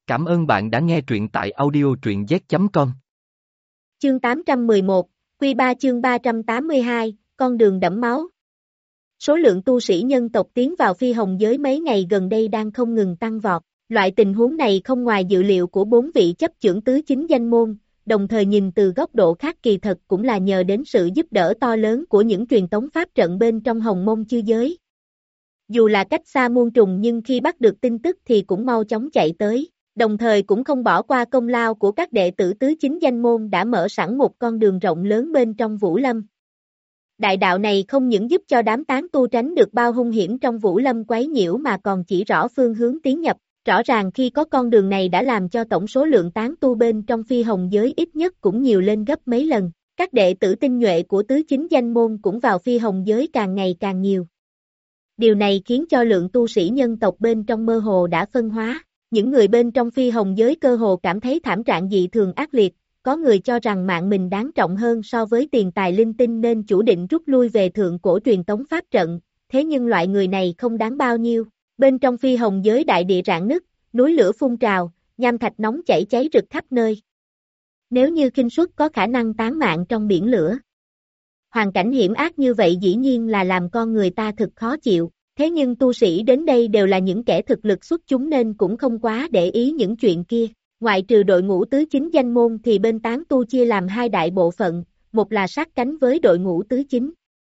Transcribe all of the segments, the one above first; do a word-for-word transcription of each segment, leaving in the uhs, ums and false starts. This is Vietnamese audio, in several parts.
Cảm ơn bạn đã nghe truyện tại audio truyện z chấm com. Chương tám trăm mười một, Quy ba chương ba trăm tám mươi hai, con đường đẫm máu. Số lượng tu sĩ nhân tộc tiến vào phi hồng giới mấy ngày gần đây đang không ngừng tăng vọt. Loại tình huống này không ngoài dự liệu của bốn vị chấp chưởng tứ chính danh môn, đồng thời nhìn từ góc độ khác kỳ thật cũng là nhờ đến sự giúp đỡ to lớn của những truyền tống pháp trận bên trong hồng mông chư giới. Dù là cách xa muôn trùng nhưng khi bắt được tin tức thì cũng mau chóng chạy tới, đồng thời cũng không bỏ qua công lao của các đệ tử tứ chính danh môn đã mở sẵn một con đường rộng lớn bên trong Vũ Lâm. Đại đạo này không những giúp cho đám tán tu tránh được bao hung hiểm trong Vũ Lâm quấy nhiễu mà còn chỉ rõ phương hướng tiến nhập. Rõ ràng khi có con đường này đã làm cho tổng số lượng tán tu bên trong phi hồng giới ít nhất cũng nhiều lên gấp mấy lần. Các đệ tử tinh nhuệ của tứ chính danh môn cũng vào phi hồng giới càng ngày càng nhiều. Điều này khiến cho lượng tu sĩ nhân tộc bên trong mơ hồ đã phân hóa. Những người bên trong phi hồng giới cơ hồ cảm thấy thảm trạng dị thường ác liệt. Có người cho rằng mạng mình đáng trọng hơn so với tiền tài linh tinh nên chủ định rút lui về thượng cổ truyền tống pháp trận. Thế nhưng loại người này không đáng bao nhiêu. Bên trong phi hồng giới đại địa rạn nứt, núi lửa phun trào, nham thạch nóng chảy cháy rực khắp nơi. Nếu như khinh suất có khả năng tán mạng trong biển lửa. Hoàn cảnh hiểm ác như vậy dĩ nhiên là làm con người ta thực khó chịu, thế nhưng tu sĩ đến đây đều là những kẻ thực lực xuất chúng nên cũng không quá để ý những chuyện kia. Ngoại trừ đội ngũ tứ chính danh môn thì bên tán tu chia làm hai đại bộ phận, một là sát cánh với đội ngũ tứ chính.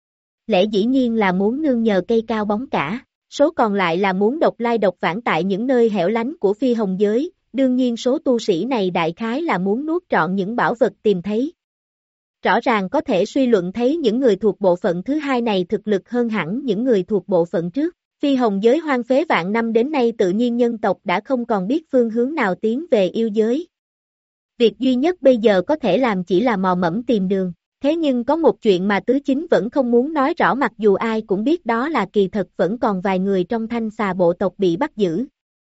Lẽ dĩ nhiên là muốn nương nhờ cây cao bóng cả. Số còn lại là muốn độc lai độc vãng tại những nơi hẻo lánh của phi hồng giới, đương nhiên số tu sĩ này đại khái là muốn nuốt trọn những bảo vật tìm thấy. Rõ ràng có thể suy luận thấy những người thuộc bộ phận thứ hai này thực lực hơn hẳn những người thuộc bộ phận trước. Phi hồng giới hoang phế vạn năm đến nay tự nhiên nhân tộc đã không còn biết phương hướng nào tiến về yêu giới. Việc duy nhất bây giờ có thể làm chỉ là mò mẫm tìm đường. Thế nhưng có một chuyện mà tứ chính vẫn không muốn nói rõ mặc dù ai cũng biết đó là kỳ thật vẫn còn vài người trong thanh xà bộ tộc bị bắt giữ.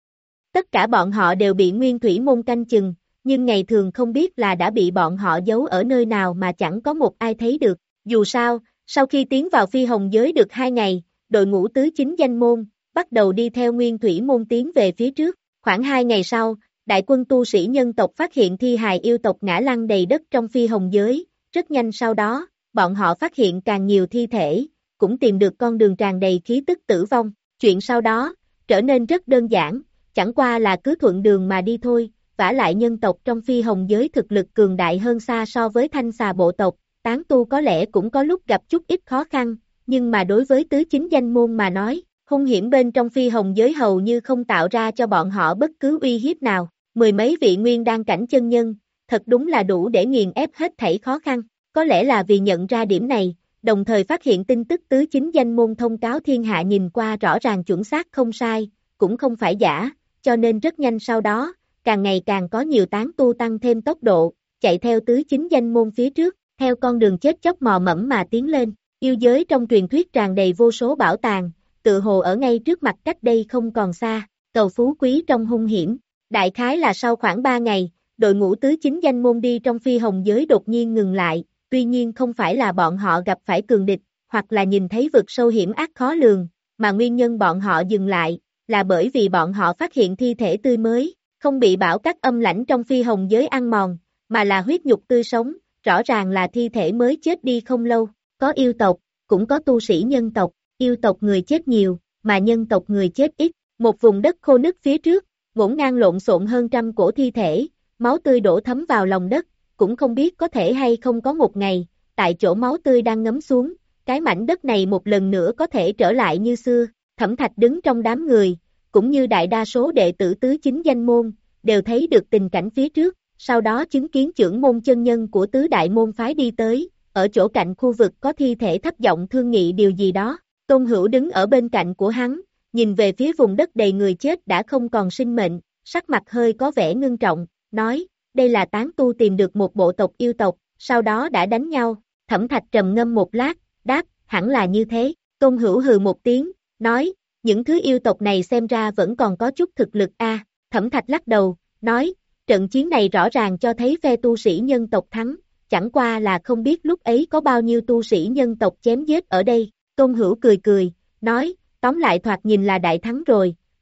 Tất cả bọn họ đều bị nguyên thủy môn canh chừng, nhưng ngày thường không biết là đã bị bọn họ giấu ở nơi nào mà chẳng có một ai thấy được. Dù sao, sau khi tiến vào phi hồng giới được hai ngày, đội ngũ tứ chính danh môn, bắt đầu đi theo nguyên thủy môn tiến về phía trước. Khoảng hai ngày sau, đại quân tu sĩ nhân tộc phát hiện thi hài yêu tộc ngã lăn đầy đất trong phi hồng giới. Rất nhanh sau đó, bọn họ phát hiện càng nhiều thi thể, cũng tìm được con đường tràn đầy khí tức tử vong. Chuyện sau đó, trở nên rất đơn giản, chẳng qua là cứ thuận đường mà đi thôi, vả lại nhân tộc trong phi hồng giới thực lực cường đại hơn xa so với thanh xà bộ tộc, tán tu có lẽ cũng có lúc gặp chút ít khó khăn, nhưng mà đối với tứ chính danh môn mà nói, hung hiểm bên trong phi hồng giới hầu như không tạo ra cho bọn họ bất cứ uy hiếp nào. Mười mấy vị nguyên đan cảnh chân nhân, thật đúng là đủ để nghiền ép hết thảy khó khăn. Có lẽ là vì nhận ra điểm này, đồng thời phát hiện tin tức tứ chính danh môn thông cáo thiên hạ nhìn qua rõ ràng chuẩn xác không sai, cũng không phải giả, cho nên rất nhanh sau đó, càng ngày càng có nhiều tán tu tăng thêm tốc độ, chạy theo tứ chính danh môn phía trước, theo con đường chết chóc mò mẫm mà tiến lên. Yêu giới trong truyền thuyết tràn đầy vô số bảo tàng, tự hồ ở ngay trước mặt cách đây không còn xa, cầu phú quý trong hung hiểm. Đại khái là sau khoảng ba ngày, đội ngũ tứ chính danh môn đi trong phi hồng giới đột nhiên ngừng lại, tuy nhiên không phải là bọn họ gặp phải cường địch, hoặc là nhìn thấy vực sâu hiểm ác khó lường, mà nguyên nhân bọn họ dừng lại, là bởi vì bọn họ phát hiện thi thể tươi mới, không bị bão các âm lãnh trong phi hồng giới ăn mòn, mà là huyết nhục tươi sống, rõ ràng là thi thể mới chết đi không lâu, có yêu tộc, cũng có tu sĩ nhân tộc, yêu tộc người chết nhiều, mà nhân tộc người chết ít, một vùng đất khô nứt phía trước, ngổn ngang lộn xộn hơn trăm cổ thi thể, máu tươi đổ thấm vào lòng đất, cũng không biết có thể hay không có một ngày, tại chỗ máu tươi đang ngấm xuống, cái mảnh đất này một lần nữa có thể trở lại như xưa. Thẩm Thạch đứng trong đám người, cũng như đại đa số đệ tử tứ chính danh môn, đều thấy được tình cảnh phía trước, sau đó chứng kiến trưởng môn chân nhân của tứ đại môn phái đi tới, ở chỗ cạnh khu vực có thi thể thấp giọng thương nghị điều gì đó. Tôn Hữu đứng ở bên cạnh của hắn, nhìn về phía vùng đất đầy người chết đã không còn sinh mệnh, sắc mặt hơi có vẻ ngưng trọng, nói, đây là tán tu tìm được một bộ tộc yêu tộc, sau đó đã đánh nhau. Thẩm Thạch trầm ngâm một lát, đáp, hẳn là như thế. Tôn Hữu hừ một tiếng, nói, những thứ yêu tộc này xem ra vẫn còn có chút thực lực a. À, Thẩm Thạch lắc đầu, nói, trận chiến này rõ ràng cho thấy phe tu sĩ nhân tộc thắng, chẳng qua là không biết lúc ấy có bao nhiêu tu sĩ nhân tộc chém giết ở đây. Tôn Hữu cười cười, nói, tóm lại thoạt nhìn là đại thắng rồi,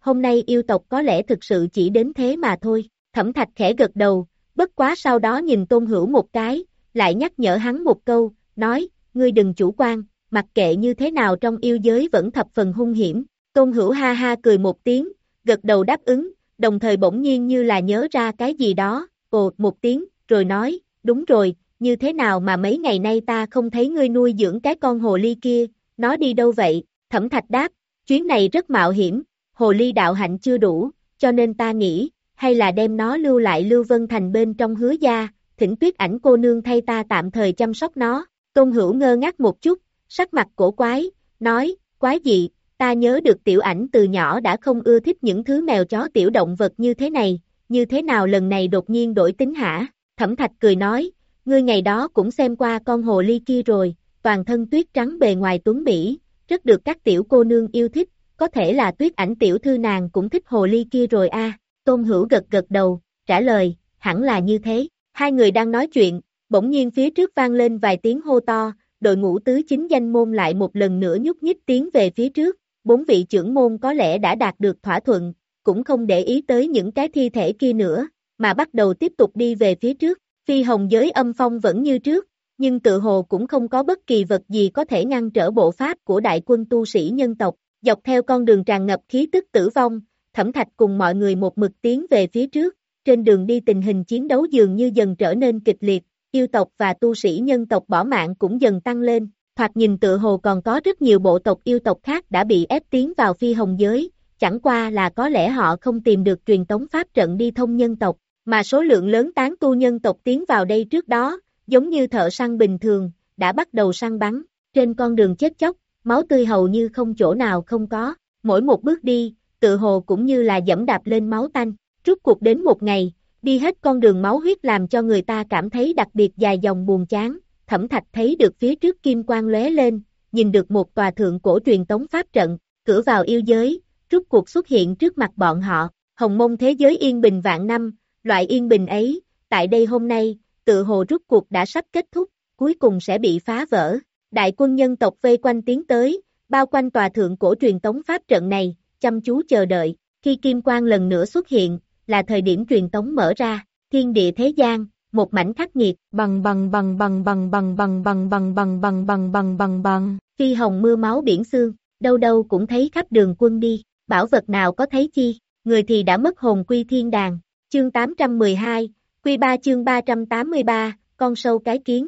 hôm nay yêu tộc có lẽ thực sự chỉ đến thế mà thôi. Thẩm Thạch khẽ gật đầu, bất quá sau đó nhìn Tôn Hữu một cái, lại nhắc nhở hắn một câu, nói, ngươi đừng chủ quan, mặc kệ như thế nào trong yêu giới vẫn thập phần hung hiểm. Tôn Hữu ha ha cười một tiếng, gật đầu đáp ứng, đồng thời bỗng nhiên như là nhớ ra cái gì đó, ồ một tiếng, rồi nói, đúng rồi, như thế nào mà mấy ngày nay ta không thấy ngươi nuôi dưỡng cái con hồ ly kia, nó đi đâu vậy? Thẩm Thạch đáp, chuyến này rất mạo hiểm, hồ ly đạo hạnh chưa đủ, cho nên ta nghĩ, hay là đem nó lưu lại Lưu Vân Thành bên trong Hứa gia, thỉnh Tuyết Ảnh cô nương thay ta tạm thời chăm sóc nó. Tôn Hữu ngơ ngác một chút, sắc mặt cổ quái, nói, quái gì, ta nhớ được Tiểu Ảnh từ nhỏ đã không ưa thích những thứ mèo chó tiểu động vật như thế này, như thế nào lần này đột nhiên đổi tính hả? Thẩm Thạch cười nói, ngươi ngày đó cũng xem qua con hồ ly kia rồi, toàn thân tuyết trắng bề ngoài tuấn mỹ, rất được các tiểu cô nương yêu thích, có thể là Tuyết Ảnh tiểu thư nàng cũng thích hồ ly kia rồi a. À. Tôn Hữu gật gật đầu, trả lời, hẳn là như thế. Hai người đang nói chuyện, bỗng nhiên phía trước vang lên vài tiếng hô to, đội ngũ tứ chính danh môn lại một lần nữa nhúc nhích tiến về phía trước, bốn vị trưởng môn có lẽ đã đạt được thỏa thuận, cũng không để ý tới những cái thi thể kia nữa, mà bắt đầu tiếp tục đi về phía trước. Phi hồng giới âm phong vẫn như trước, nhưng tự hồ cũng không có bất kỳ vật gì có thể ngăn trở bộ pháp của đại quân tu sĩ nhân tộc, dọc theo con đường tràn ngập khí tức tử vong, Thẩm Thạch cùng mọi người một mực tiến về phía trước, trên đường đi tình hình chiến đấu dường như dần trở nên kịch liệt, yêu tộc và tu sĩ nhân tộc bỏ mạng cũng dần tăng lên, thoạt nhìn tự hồ còn có rất nhiều bộ tộc yêu tộc khác đã bị ép tiến vào phi hồng giới, chẳng qua là có lẽ họ không tìm được truyền tống pháp trận đi thông nhân tộc, mà số lượng lớn tán tu nhân tộc tiến vào đây trước đó, giống như thợ săn bình thường, đã bắt đầu săn bắn, trên con đường chết chóc, máu tươi hầu như không chỗ nào không có, mỗi một bước đi, tự hồ cũng như là dẫm đạp lên máu tanh, rút cuộc đến một ngày, đi hết con đường máu huyết làm cho người ta cảm thấy đặc biệt dài dòng buồn chán, Thẩm Thạch thấy được phía trước kim quang lóe lên, nhìn được một tòa thượng cổ truyền tống pháp trận, cửa vào yêu giới, rút cuộc xuất hiện trước mặt bọn họ, hồng mông thế giới yên bình vạn năm, loại yên bình ấy, tại đây hôm nay, tự hồ rút cuộc đã sắp kết thúc, cuối cùng sẽ bị phá vỡ, đại quân nhân tộc vây quanh tiến tới, bao quanh tòa thượng cổ truyền tống pháp trận này, chăm chú chờ đợi, khi kim quang lần nữa xuất hiện, là thời điểm truyền tống mở ra, thiên địa thế gian, một mảnh khắc nghiệt, bằng bằng bằng bằng bằng bằng bằng bằng bằng bằng bằng bằng bằng bằng bằng, phi hồng mưa máu biển xương, đâu đâu cũng thấy khắp đường quân đi, bảo vật nào có thấy chi, người thì đã mất hồn quy thiên đàng, chương tám trăm mười hai, quy ba chương ba trăm tám mươi ba, con sâu cái kiến.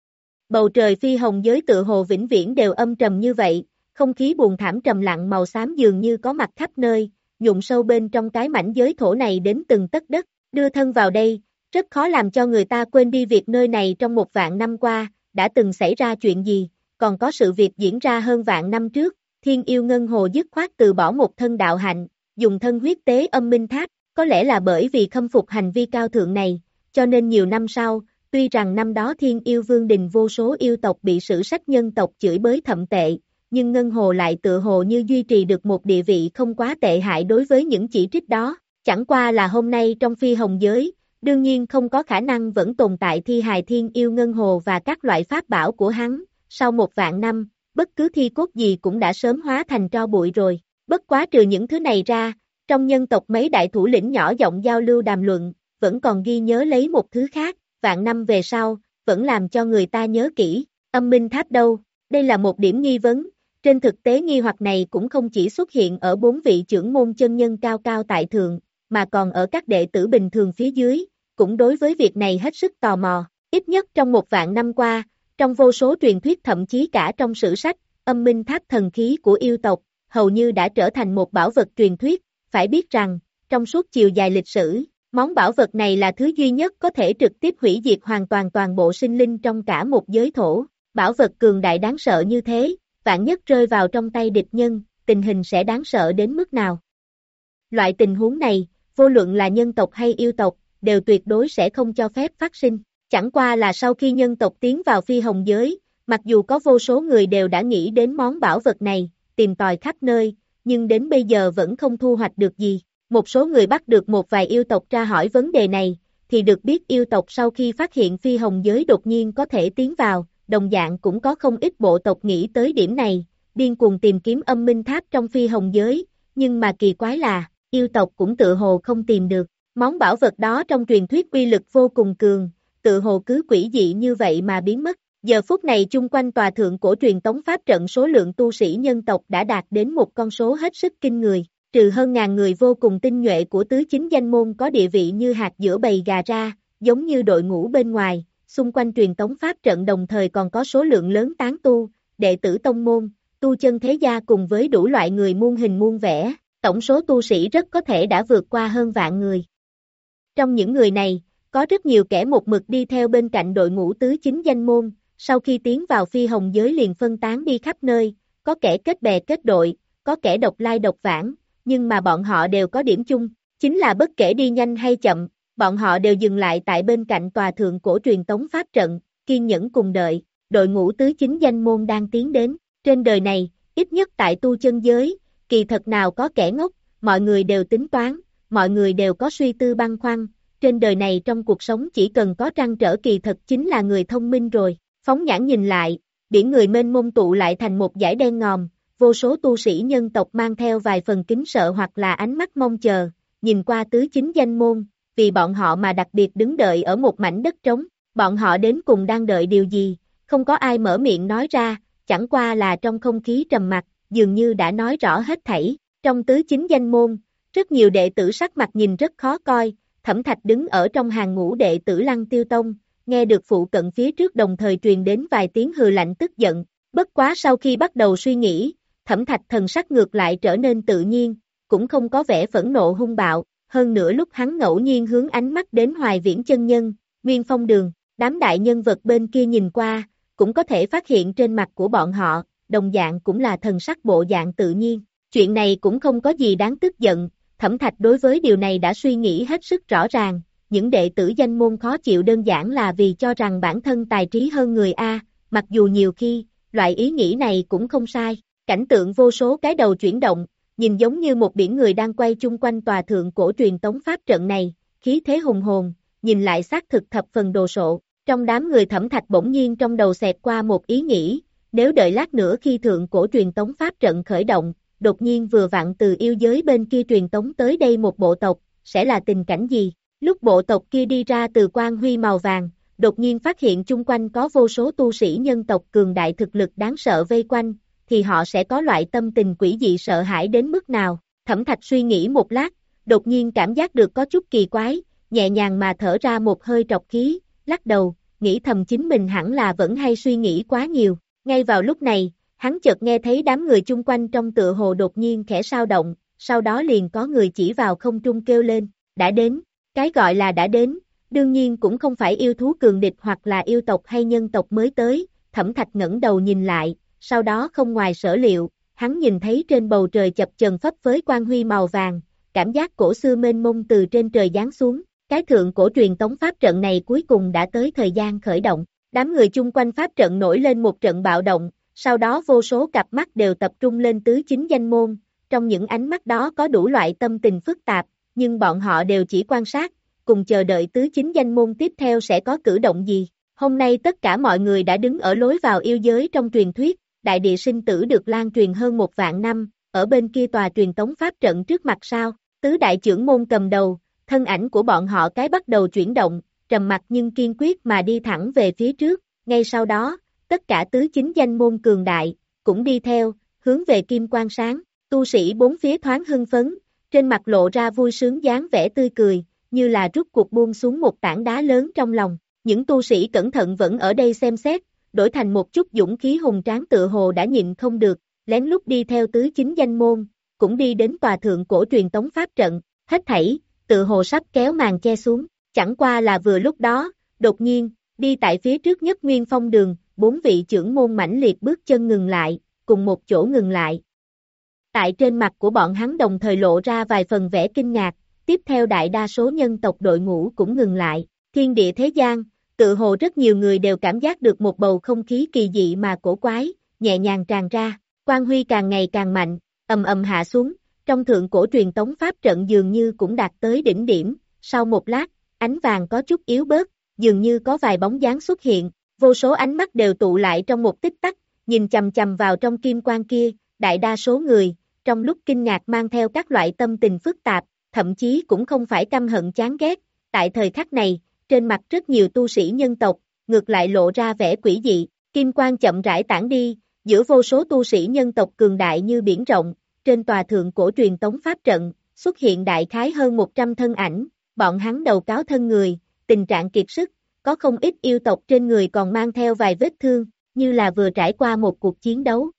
Bầu trời phi hồng giới tự hồ vĩnh viễn đều âm trầm như vậy, không khí buồn thảm trầm lặng màu xám dường như có mặt khắp nơi, nhụng sâu bên trong cái mảnh giới thổ này đến từng tấc đất, đưa thân vào đây, rất khó làm cho người ta quên đi việc nơi này trong một vạn năm qua, đã từng xảy ra chuyện gì, còn có sự việc diễn ra hơn vạn năm trước, Thiên Yêu Ngân Hồ dứt khoát từ bỏ một thân đạo hạnh, dùng thân huyết tế âm minh tháp, có lẽ là bởi vì khâm phục hành vi cao thượng này, cho nên nhiều năm sau, tuy rằng năm đó Thiên Yêu Vương đình vô số yêu tộc bị sử sách nhân tộc chửi bới thậm tệ, nhưng Ngân Hồ lại tự hồ như duy trì được một địa vị không quá tệ hại đối với những chỉ trích đó, chẳng qua là hôm nay trong phi hồng giới, đương nhiên không có khả năng vẫn tồn tại thi hài Thiên Yêu Ngân Hồ và các loại pháp bảo của hắn, sau một vạn năm, bất cứ thi cốt gì cũng đã sớm hóa thành tro bụi rồi, bất quá trừ những thứ này ra, trong nhân tộc mấy đại thủ lĩnh nhỏ giọng giao lưu đàm luận, vẫn còn ghi nhớ lấy một thứ khác, vạn năm về sau, vẫn làm cho người ta nhớ kỹ, âm minh tháp đâu, đây là một điểm nghi vấn, trên thực tế nghi hoặc này cũng không chỉ xuất hiện ở bốn vị trưởng môn chân nhân cao cao tại thượng, mà còn ở các đệ tử bình thường phía dưới, cũng đối với việc này hết sức tò mò, ít nhất trong một vạn năm qua, trong vô số truyền thuyết thậm chí cả trong sử sách, âm minh tháp thần khí của yêu tộc, hầu như đã trở thành một bảo vật truyền thuyết, phải biết rằng, trong suốt chiều dài lịch sử, món bảo vật này là thứ duy nhất có thể trực tiếp hủy diệt hoàn toàn toàn bộ sinh linh trong cả một giới thổ, bảo vật cường đại đáng sợ như thế, vạn nhất rơi vào trong tay địch nhân, tình hình sẽ đáng sợ đến mức nào. Loại tình huống này, vô luận là nhân tộc hay yêu tộc, đều tuyệt đối sẽ không cho phép phát sinh. Chẳng qua là sau khi nhân tộc tiến vào phi hồng giới, mặc dù có vô số người đều đã nghĩ đến món bảo vật này, tìm tòi khắp nơi, nhưng đến bây giờ vẫn không thu hoạch được gì. Một số người bắt được một vài yêu tộc tra hỏi vấn đề này, thì được biết yêu tộc sau khi phát hiện phi hồng giới đột nhiên có thể tiến vào, đồng dạng cũng có không ít bộ tộc nghĩ tới điểm này, điên cuồng tìm kiếm âm minh tháp trong phi hồng giới, nhưng mà kỳ quái là, yêu tộc cũng tự hồ không tìm được. Món bảo vật đó trong truyền thuyết uy lực vô cùng cường, tự hồ cứ quỷ dị như vậy mà biến mất. Giờ phút này chung quanh tòa thượng cổ truyền tống pháp trận số lượng tu sĩ nhân tộc đã đạt đến một con số hết sức kinh người, trừ hơn ngàn người vô cùng tinh nhuệ của tứ chính danh môn có địa vị như hạt giữa bầy gà ra, giống như đội ngũ bên ngoài, xung quanh truyền tống pháp trận đồng thời còn có số lượng lớn tán tu, đệ tử tông môn, tu chân thế gia cùng với đủ loại người muôn hình muôn vẻ, tổng số tu sĩ rất có thể đã vượt qua hơn vạn người. Trong những người này, có rất nhiều kẻ một mực đi theo bên cạnh đội ngũ tứ chính danh môn, sau khi tiến vào phi hồng giới liền phân tán đi khắp nơi, có kẻ kết bè kết đội, có kẻ độc lai độc vãng, nhưng mà bọn họ đều có điểm chung, chính là bất kể đi nhanh hay chậm, bọn họ đều dừng lại tại bên cạnh tòa thượng cổ truyền tống pháp trận, kiên nhẫn cùng đợi, đội ngũ tứ chính danh môn đang tiến đến, trên đời này, ít nhất tại tu chân giới, kỳ thật nào có kẻ ngốc, mọi người đều tính toán, mọi người đều có suy tư băn khoăn, trên đời này trong cuộc sống chỉ cần có trăn trở kỳ thật chính là người thông minh rồi, phóng nhãn nhìn lại, biển người mênh mông tụ lại thành một dải đen ngòm, vô số tu sĩ nhân tộc mang theo vài phần kính sợ hoặc là ánh mắt mong chờ, nhìn qua tứ chính danh môn, vì bọn họ mà đặc biệt đứng đợi ở một mảnh đất trống, bọn họ đến cùng đang đợi điều gì, không có ai mở miệng nói ra, chẳng qua là trong không khí trầm mặc, dường như đã nói rõ hết thảy, trong tứ chính danh môn, rất nhiều đệ tử sắc mặt nhìn rất khó coi, Thẩm Thạch đứng ở trong hàng ngũ đệ tử Lăng Tiêu Tông, nghe được phụ cận phía trước đồng thời truyền đến vài tiếng hừ lạnh tức giận, bất quá sau khi bắt đầu suy nghĩ, Thẩm Thạch thần sắc ngược lại trở nên tự nhiên, cũng không có vẻ phẫn nộ hung bạo, hơn nữa lúc hắn ngẫu nhiên hướng ánh mắt đến Hoài Viễn chân nhân, Nguyên Phong Đường, đám đại nhân vật bên kia nhìn qua, cũng có thể phát hiện trên mặt của bọn họ, đồng dạng cũng là thần sắc bộ dạng tự nhiên, chuyện này cũng không có gì đáng tức giận, Thẩm Thạch đối với điều này đã suy nghĩ hết sức rõ ràng, những đệ tử danh môn khó chịu đơn giản là vì cho rằng bản thân tài trí hơn người A, mặc dù nhiều khi, loại ý nghĩ này cũng không sai, cảnh tượng vô số cái đầu chuyển động, nhìn giống như một biển người đang quay chung quanh tòa thượng cổ truyền tống pháp trận này, khí thế hùng hồn, nhìn lại xác thực thập phần đồ sộ, trong đám người Thẩm Thạch bỗng nhiên trong đầu xẹt qua một ý nghĩ, nếu đợi lát nữa khi thượng cổ truyền tống pháp trận khởi động, đột nhiên vừa vặn từ yêu giới bên kia truyền tống tới đây một bộ tộc, sẽ là tình cảnh gì? Lúc bộ tộc kia đi ra từ quang huy màu vàng, đột nhiên phát hiện chung quanh có vô số tu sĩ nhân tộc cường đại thực lực đáng sợ vây quanh, thì họ sẽ có loại tâm tình quỷ dị sợ hãi đến mức nào? Thẩm Thạch suy nghĩ một lát, đột nhiên cảm giác được có chút kỳ quái, nhẹ nhàng mà thở ra một hơi trọc khí, lắc đầu, nghĩ thầm chính mình hẳn là vẫn hay suy nghĩ quá nhiều. Ngay vào lúc này, hắn chợt nghe thấy đám người chung quanh trong tựa hồ đột nhiên khẽ sao động, sau đó liền có người chỉ vào không trung kêu lên, đã đến, cái gọi là đã đến, đương nhiên cũng không phải yêu thú cường địch hoặc là yêu tộc hay nhân tộc mới tới, Thẩm Thạch ngẩng đầu nhìn lại, sau đó không ngoài sở liệu, hắn nhìn thấy trên bầu trời chập chờn phấp phới quang huy màu vàng, cảm giác cổ xưa mênh mông từ trên trời giáng xuống, cái thượng cổ truyền tống pháp trận này cuối cùng đã tới thời gian khởi động, đám người chung quanh pháp trận nổi lên một trận bạo động, sau đó vô số cặp mắt đều tập trung lên tứ chính danh môn, trong những ánh mắt đó có đủ loại tâm tình phức tạp, nhưng bọn họ đều chỉ quan sát, cùng chờ đợi tứ chính danh môn tiếp theo sẽ có cử động gì. Hôm nay tất cả mọi người đã đứng ở lối vào yêu giới trong truyền thuyết, đại địa sinh tử được lan truyền hơn một vạn năm, ở bên kia tòa truyền tống pháp trận trước mặt sao, tứ đại trưởng môn cầm đầu, thân ảnh của bọn họ cái bắt đầu chuyển động, trầm mặc nhưng kiên quyết mà đi thẳng về phía trước, ngay sau đó, tất cả tứ chính danh môn cường đại, cũng đi theo, hướng về kim quang sáng, tu sĩ bốn phía thoáng hưng phấn, trên mặt lộ ra vui sướng dáng vẻ tươi cười, như là rút cuộc buông xuống một tảng đá lớn trong lòng, những tu sĩ cẩn thận vẫn ở đây xem xét, đổi thành một chút dũng khí hùng tráng tựa hồ đã nhịn không được, lén lút đi theo tứ chính danh môn, cũng đi đến tòa thượng cổ truyền tống pháp trận, hết thảy, tựa hồ sắp kéo màn che xuống, chẳng qua là vừa lúc đó, đột nhiên, đi tại phía trước nhất Nguyên Phong Đường, bốn vị trưởng môn mãnh liệt bước chân ngừng lại, cùng một chỗ ngừng lại. Tại trên mặt của bọn hắn đồng thời lộ ra vài phần vẻ kinh ngạc, tiếp theo đại đa số nhân tộc đội ngũ cũng ngừng lại, thiên địa thế gian, tự hồ rất nhiều người đều cảm giác được một bầu không khí kỳ dị mà cổ quái, nhẹ nhàng tràn ra, quang huy càng ngày càng mạnh, ầm ầm hạ xuống, trong thượng cổ truyền tống pháp trận dường như cũng đạt tới đỉnh điểm, sau một lát, ánh vàng có chút yếu bớt, dường như có vài bóng dáng xuất hiện, vô số ánh mắt đều tụ lại trong một tích tắc, nhìn chằm chằm vào trong kim quang kia, đại đa số người, trong lúc kinh ngạc mang theo các loại tâm tình phức tạp, thậm chí cũng không phải căm hận chán ghét. Tại thời khắc này, trên mặt rất nhiều tu sĩ nhân tộc, ngược lại lộ ra vẻ quỷ dị, kim quang chậm rãi tản đi, giữa vô số tu sĩ nhân tộc cường đại như biển rộng, trên tòa thượng cổ truyền tống pháp trận, xuất hiện đại khái hơn một trăm thân ảnh, bọn hắn đầu cáo thân người, tình trạng kiệt sức, có không ít yêu tộc trên người còn mang theo vài vết thương, như là vừa trải qua một cuộc chiến đấu.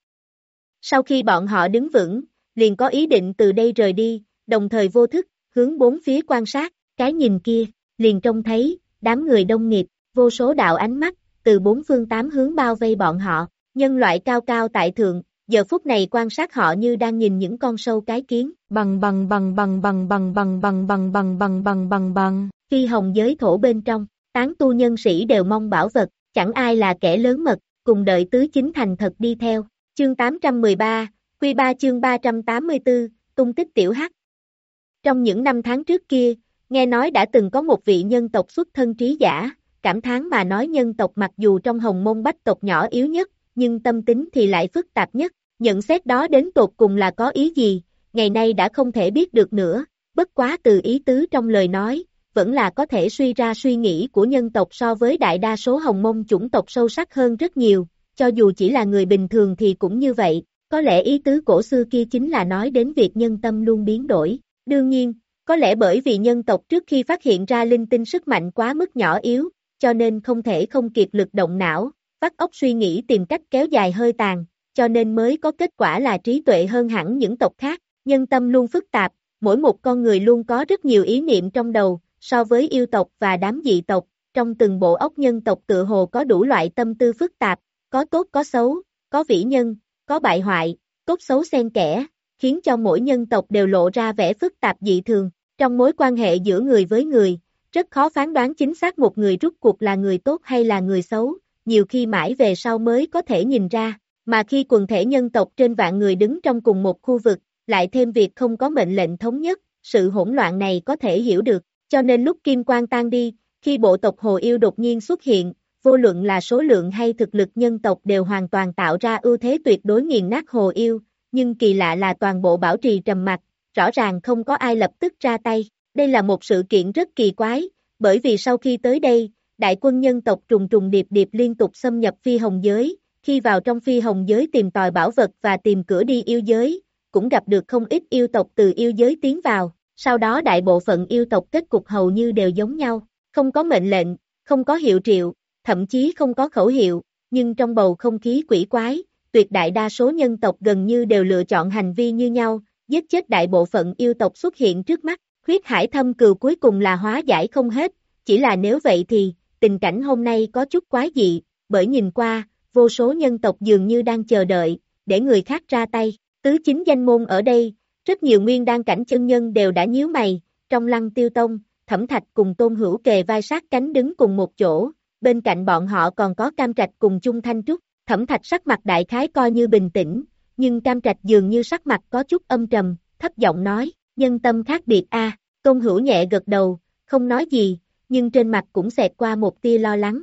Sau khi bọn họ đứng vững, liền có ý định từ đây rời đi, đồng thời vô thức, hướng bốn phía quan sát, cái nhìn kia, liền trông thấy, đám người đông nghịt, vô số đạo ánh mắt, từ bốn phương tám hướng bao vây bọn họ, nhân loại cao cao tại thượng, giờ phút này quan sát họ như đang nhìn những con sâu cái kiến, bằng bằng bằng bằng bằng bằng bằng bằng bằng bằng bằng bằng bằng bằng, phi hồng giới thổ bên trong, tán tu nhân sĩ đều mong bảo vật, chẳng ai là kẻ lớn mật, cùng đợi tứ chính thành thật đi theo, chương tám trăm mười ba, Quy ba chương ba trăm tám mươi tư, tung tích tiểu hắc. Trong những năm tháng trước kia, nghe nói đã từng có một vị nhân tộc xuất thân trí giả, cảm thán mà nói nhân tộc mặc dù trong hồng môn bách tộc nhỏ yếu nhất, nhưng tâm tính thì lại phức tạp nhất, nhận xét đó đến tột cùng là có ý gì, ngày nay đã không thể biết được nữa, bất quá từ ý tứ trong lời nói, vẫn là có thể suy ra suy nghĩ của nhân tộc so với đại đa số hồng môn chủng tộc sâu sắc hơn rất nhiều, cho dù chỉ là người bình thường thì cũng như vậy, có lẽ ý tứ cổ xưa kia chính là nói đến việc nhân tâm luôn biến đổi, đương nhiên, có lẽ bởi vì nhân tộc trước khi phát hiện ra linh tinh sức mạnh quá mức nhỏ yếu, cho nên không thể không kiệt lực động não, vắt óc suy nghĩ tìm cách kéo dài hơi tàn, cho nên mới có kết quả là trí tuệ hơn hẳn những tộc khác, nhân tâm luôn phức tạp, mỗi một con người luôn có rất nhiều ý niệm trong đầu, so với yêu tộc và đám dị tộc, trong từng bộ óc nhân tộc tựa hồ có đủ loại tâm tư phức tạp, có tốt có xấu, có vĩ nhân, có bại hoại, tốt xấu xen kẽ, khiến cho mỗi nhân tộc đều lộ ra vẻ phức tạp dị thường, trong mối quan hệ giữa người với người, rất khó phán đoán chính xác một người rốt cuộc là người tốt hay là người xấu, nhiều khi mãi về sau mới có thể nhìn ra, mà khi quần thể nhân tộc trên vạn người đứng trong cùng một khu vực, lại thêm việc không có mệnh lệnh thống nhất, sự hỗn loạn này có thể hiểu được, cho nên lúc kim quang tan đi, khi bộ tộc Hồ Yêu đột nhiên xuất hiện, vô luận là số lượng hay thực lực nhân tộc đều hoàn toàn tạo ra ưu thế tuyệt đối nghiền nát Hồ Yêu, nhưng kỳ lạ là toàn bộ bảo trì trầm mặc, rõ ràng không có ai lập tức ra tay, đây là một sự kiện rất kỳ quái, bởi vì sau khi tới đây, đại quân nhân tộc trùng trùng điệp điệp liên tục xâm nhập phi hồng giới, khi vào trong phi hồng giới tìm tòi bảo vật và tìm cửa đi yêu giới, cũng gặp được không ít yêu tộc từ yêu giới tiến vào, sau đó đại bộ phận yêu tộc kết cục hầu như đều giống nhau, không có mệnh lệnh, không có hiệu triệu, thậm chí không có khẩu hiệu, nhưng trong bầu không khí quỷ quái, tuyệt đại đa số nhân tộc gần như đều lựa chọn hành vi như nhau, giết chết đại bộ phận yêu tộc xuất hiện trước mắt, huyết hải thâm cừu cuối cùng là hóa giải không hết, chỉ là nếu vậy thì, tình cảnh hôm nay có chút quái dị, bởi nhìn qua, vô số nhân tộc dường như đang chờ đợi, để người khác ra tay, tứ chính danh môn ở đây, rất nhiều nguyên đan cảnh chân nhân đều đã nhíu mày, trong Lăng Tiêu Tông, Thẩm Thạch cùng Tôn Hữu kề vai sát cánh đứng cùng một chỗ, bên cạnh bọn họ còn có Cam Trạch cùng Chung Thanh Trúc, Thẩm Thạch sắc mặt đại khái coi như bình tĩnh, nhưng Cam Trạch dường như sắc mặt có chút âm trầm, thấp giọng nói, nhân tâm khác biệt a. Tôn Hữu nhẹ gật đầu, không nói gì, nhưng trên mặt cũng xẹt qua một tia lo lắng.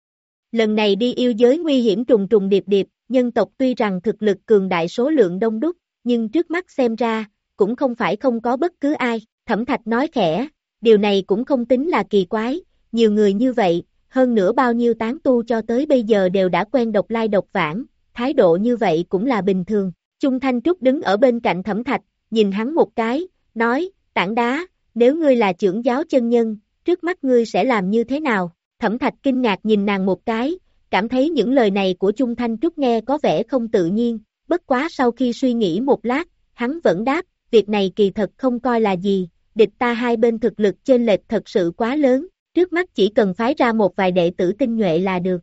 Lần này đi yêu giới nguy hiểm trùng trùng điệp điệp, nhân tộc tuy rằng thực lực cường đại số lượng đông đúc, nhưng trước mắt xem ra, cũng không phải không có bất cứ ai, Thẩm Thạch nói khẽ, điều này cũng không tính là kỳ quái, nhiều người như vậy, hơn nữa bao nhiêu tán tu cho tới bây giờ đều đã quen độc lai độc vãng, thái độ như vậy cũng là bình thường. Chung Thanh Trúc đứng ở bên cạnh Thẩm Thạch, nhìn hắn một cái, nói, tảng đá, nếu ngươi là trưởng giáo chân nhân, trước mắt ngươi sẽ làm như thế nào? Thẩm Thạch kinh ngạc nhìn nàng một cái, cảm thấy những lời này của Chung Thanh Trúc nghe có vẻ không tự nhiên, bất quá sau khi suy nghĩ một lát, hắn vẫn đáp, việc này kỳ thật không coi là gì, địch ta hai bên thực lực chênh lệch thật sự quá lớn, trước mắt chỉ cần phái ra một vài đệ tử tinh nhuệ là được.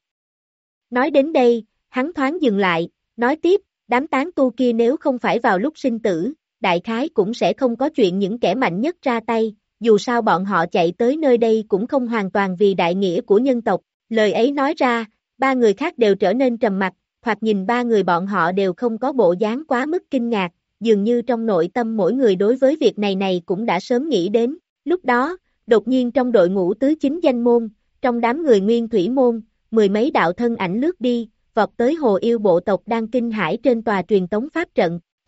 Nói đến đây, hắn thoáng dừng lại, nói tiếp, đám tán tu kia nếu không phải vào lúc sinh tử, đại khái cũng sẽ không có chuyện những kẻ mạnh nhất ra tay, dù sao bọn họ chạy tới nơi đây cũng không hoàn toàn vì đại nghĩa của nhân tộc, lời ấy nói ra, ba người khác đều trở nên trầm mặc, hoặc nhìn ba người bọn họ đều không có bộ dáng quá mức kinh ngạc, dường như trong nội tâm mỗi người đối với việc này này cũng đã sớm nghĩ đến, lúc đó, đột nhiên trong đội ngũ tứ chính danh môn, trong đám người nguyên thủy môn, mười mấy đạo thân ảnh lướt đi, vọt tới Hồ Yêu bộ tộc đang kinh hãi trên tòa truyền tống pháp trận,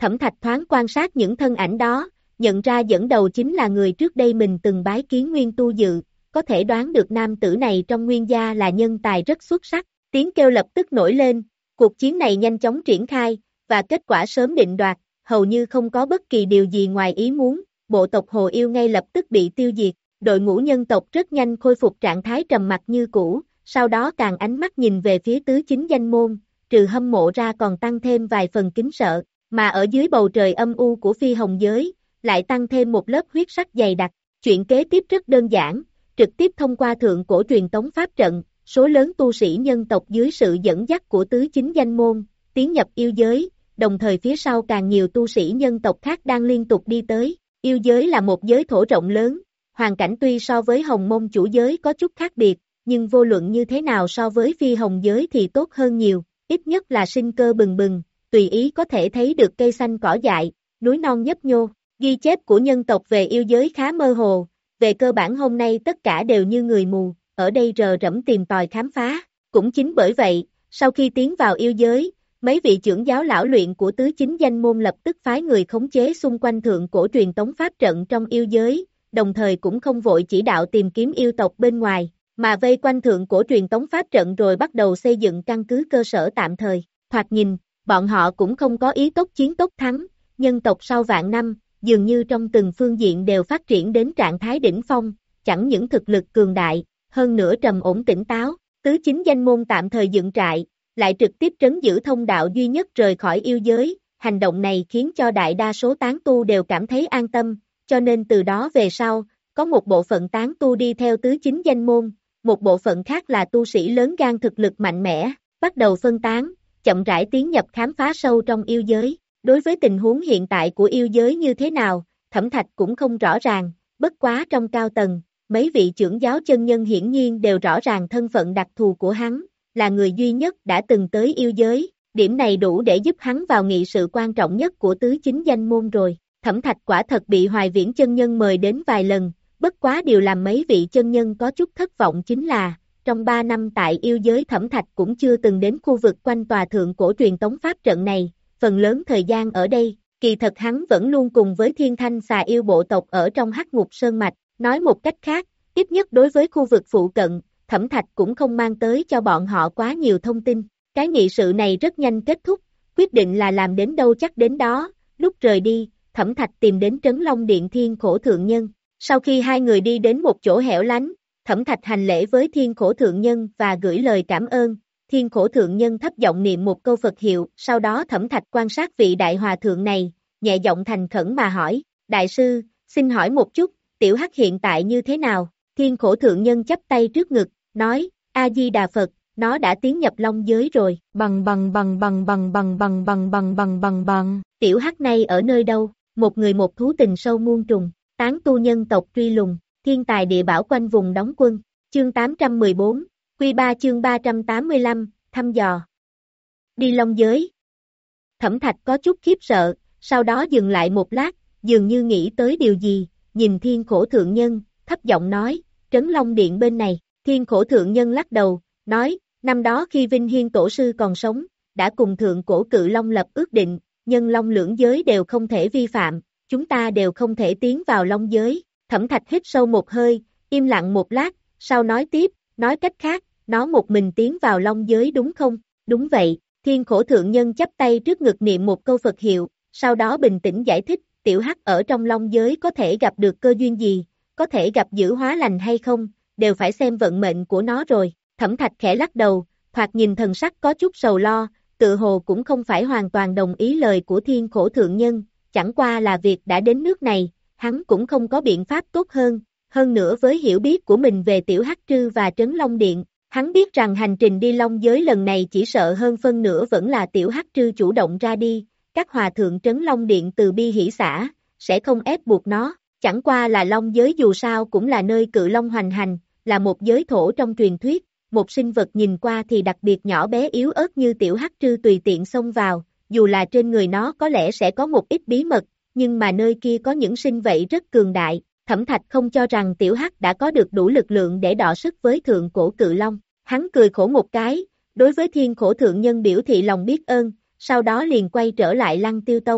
Thẩm Thạch thoáng quan sát những thân ảnh đó, nhận ra dẫn đầu chính là người trước đây mình từng bái kiến Nguyên Tu Dự, có thể đoán được nam tử này trong Nguyên gia là nhân tài rất xuất sắc, tiếng kêu lập tức nổi lên, cuộc chiến này nhanh chóng triển khai, và kết quả sớm định đoạt, hầu như không có bất kỳ điều gì ngoài ý muốn, bộ tộc Hồ Yêu ngay lập tức bị tiêu diệt, đội ngũ nhân tộc rất nhanh khôi phục trạng thái trầm mặc như cũ, sau đó càng ánh mắt nhìn về phía tứ chính danh môn, trừ hâm mộ ra còn tăng thêm vài phần kính sợ, mà ở dưới bầu trời âm u của phi hồng giới, lại tăng thêm một lớp huyết sắc dày đặc, chuyện kế tiếp rất đơn giản, trực tiếp thông qua thượng cổ truyền tống pháp trận, số lớn tu sĩ nhân tộc dưới sự dẫn dắt của tứ chính danh môn, tiến nhập yêu giới, đồng thời phía sau càng nhiều tu sĩ nhân tộc khác đang liên tục đi tới, yêu giới là một giới thổ rộng lớn, hoàn cảnh tuy so với hồng mông chủ giới có chút khác biệt, nhưng vô luận như thế nào so với phi hồng giới thì tốt hơn nhiều, ít nhất là sinh cơ bừng bừng, tùy ý có thể thấy được cây xanh cỏ dại, núi non nhấp nhô, ghi chép của nhân tộc về yêu giới khá mơ hồ, về cơ bản hôm nay tất cả đều như người mù, ở đây rờ rẫm tìm tòi khám phá, cũng chính bởi vậy, sau khi tiến vào yêu giới, mấy vị trưởng giáo lão luyện của tứ chính danh môn lập tức phái người khống chế xung quanh thượng cổ truyền tống pháp trận trong yêu giới, đồng thời cũng không vội chỉ đạo tìm kiếm yêu tộc bên ngoài, mà vây quanh thượng cổ truyền tống pháp trận rồi bắt đầu xây dựng căn cứ cơ sở tạm thời, thoạt nhìn, bọn họ cũng không có ý tốc chiến tốc thắng, nhân tộc sau vạn năm, dường như trong từng phương diện đều phát triển đến trạng thái đỉnh phong, chẳng những thực lực cường đại, hơn nữa trầm ổn tỉnh táo, tứ chính danh môn tạm thời dựng trại, lại trực tiếp trấn giữ thông đạo duy nhất rời khỏi yêu giới, hành động này khiến cho đại đa số tán tu đều cảm thấy an tâm, cho nên từ đó về sau, có một bộ phận tán tu đi theo tứ chính danh môn, một bộ phận khác là tu sĩ lớn gan thực lực mạnh mẽ, bắt đầu phân tán, chậm rãi tiến nhập khám phá sâu trong yêu giới. Đối với tình huống hiện tại của yêu giới như thế nào, Thẩm Thạch cũng không rõ ràng, bất quá trong cao tầng, mấy vị trưởng giáo chân nhân hiển nhiên đều rõ ràng thân phận đặc thù của hắn, là người duy nhất đã từng tới yêu giới, điểm này đủ để giúp hắn vào nghị sự quan trọng nhất của tứ chính danh môn rồi. Thẩm Thạch quả thật bị Hoài Viễn chân nhân mời đến vài lần, bất quá điều làm mấy vị chân nhân có chút thất vọng chính là, trong ba năm tại yêu giới Thẩm Thạch cũng chưa từng đến khu vực quanh tòa thượng cổ truyền tống pháp trận này, phần lớn thời gian ở đây, kỳ thật hắn vẫn luôn cùng với Thiên Thanh xà yêu bộ tộc ở trong Hắc Ngục Sơn Mạch, nói một cách khác, ít nhất đối với khu vực phụ cận, Thẩm Thạch cũng không mang tới cho bọn họ quá nhiều thông tin, cái nghị sự này rất nhanh kết thúc, quyết định là làm đến đâu chắc đến đó, lúc rời đi, Thẩm Thạch tìm đến Trấn Long Điện Thiên Khổ Thượng Nhân, sau khi hai người đi đến một chỗ hẻo lánh, Thẩm Thạch hành lễ với Thiên Khổ Thượng Nhân và gửi lời cảm ơn. Thiên Khổ Thượng Nhân thấp giọng niệm một câu Phật hiệu, sau đó Thẩm Thạch quan sát vị đại hòa thượng này, nhẹ giọng thành khẩn mà hỏi, đại sư, xin hỏi một chút, tiểu hắc hiện tại như thế nào? Thiên Khổ Thượng Nhân chắp tay trước ngực, nói, A-di-đà Phật, nó đã tiến nhập long giới rồi, bằng bằng bằng bằng bằng bằng bằng bằng bằng bằng bằng bằng, tiểu hắc này ở nơi đâu? Một người một thú tình sâu muôn trùng, tán tu nhân tộc truy lùng, thiên tài địa bảo quanh vùng đóng quân, chương tám trăm mười bốn. Quy ba chương ba trăm tám mươi lăm, thăm dò. Đi long giới. Thẩm Thạch có chút khiếp sợ, sau đó dừng lại một lát, dường như nghĩ tới điều gì, nhìn Thiên Khổ Thượng Nhân, thấp giọng nói, Trấn Long Điện bên này, Thiên Khổ Thượng Nhân lắc đầu, nói, năm đó khi Vinh Hiên Tổ Sư còn sống, đã cùng Thượng Cổ Cự Long lập ước định, nhân long lưỡng giới đều không thể vi phạm, chúng ta đều không thể tiến vào long giới. Thẩm Thạch hít sâu một hơi, im lặng một lát, sau nói tiếp, nói cách khác, nó một mình tiến vào long giới đúng không? Đúng vậy, Thiên Khổ Thượng Nhân chắp tay trước ngực niệm một câu Phật hiệu, sau đó bình tĩnh giải thích, tiểu hắc ở trong long giới có thể gặp được cơ duyên gì, có thể gặp dữ hóa lành hay không, đều phải xem vận mệnh của nó rồi. Thẩm Thạch khẽ lắc đầu, thoạt nhìn thần sắc có chút sầu lo, tự hồ cũng không phải hoàn toàn đồng ý lời của Thiên Khổ Thượng Nhân, chẳng qua là việc đã đến nước này, hắn cũng không có biện pháp tốt hơn. Hơn nữa với hiểu biết của mình về Tiểu Hắc Trư và Trấn Long Điện, hắn biết rằng hành trình đi long giới lần này chỉ sợ hơn phân nửa vẫn là Tiểu Hắc Trư chủ động ra đi, các hòa thượng Trấn Long Điện từ bi hỷ xã, sẽ không ép buộc nó, chẳng qua là long giới dù sao cũng là nơi cự long hoành hành, là một giới thổ trong truyền thuyết, một sinh vật nhìn qua thì đặc biệt nhỏ bé yếu ớt như Tiểu Hắc Trư tùy tiện xông vào, dù là trên người nó có lẽ sẽ có một ít bí mật, nhưng mà nơi kia có những sinh vậy rất cường đại. Thẩm Thạch không cho rằng Tiểu Hắc đã có được đủ lực lượng để đọ sức với Thượng Cổ Cự Long, hắn cười khổ một cái, đối với Thiên Khổ Thượng Nhân biểu thị lòng biết ơn, sau đó liền quay trở lại Lăng Tiêu Tông.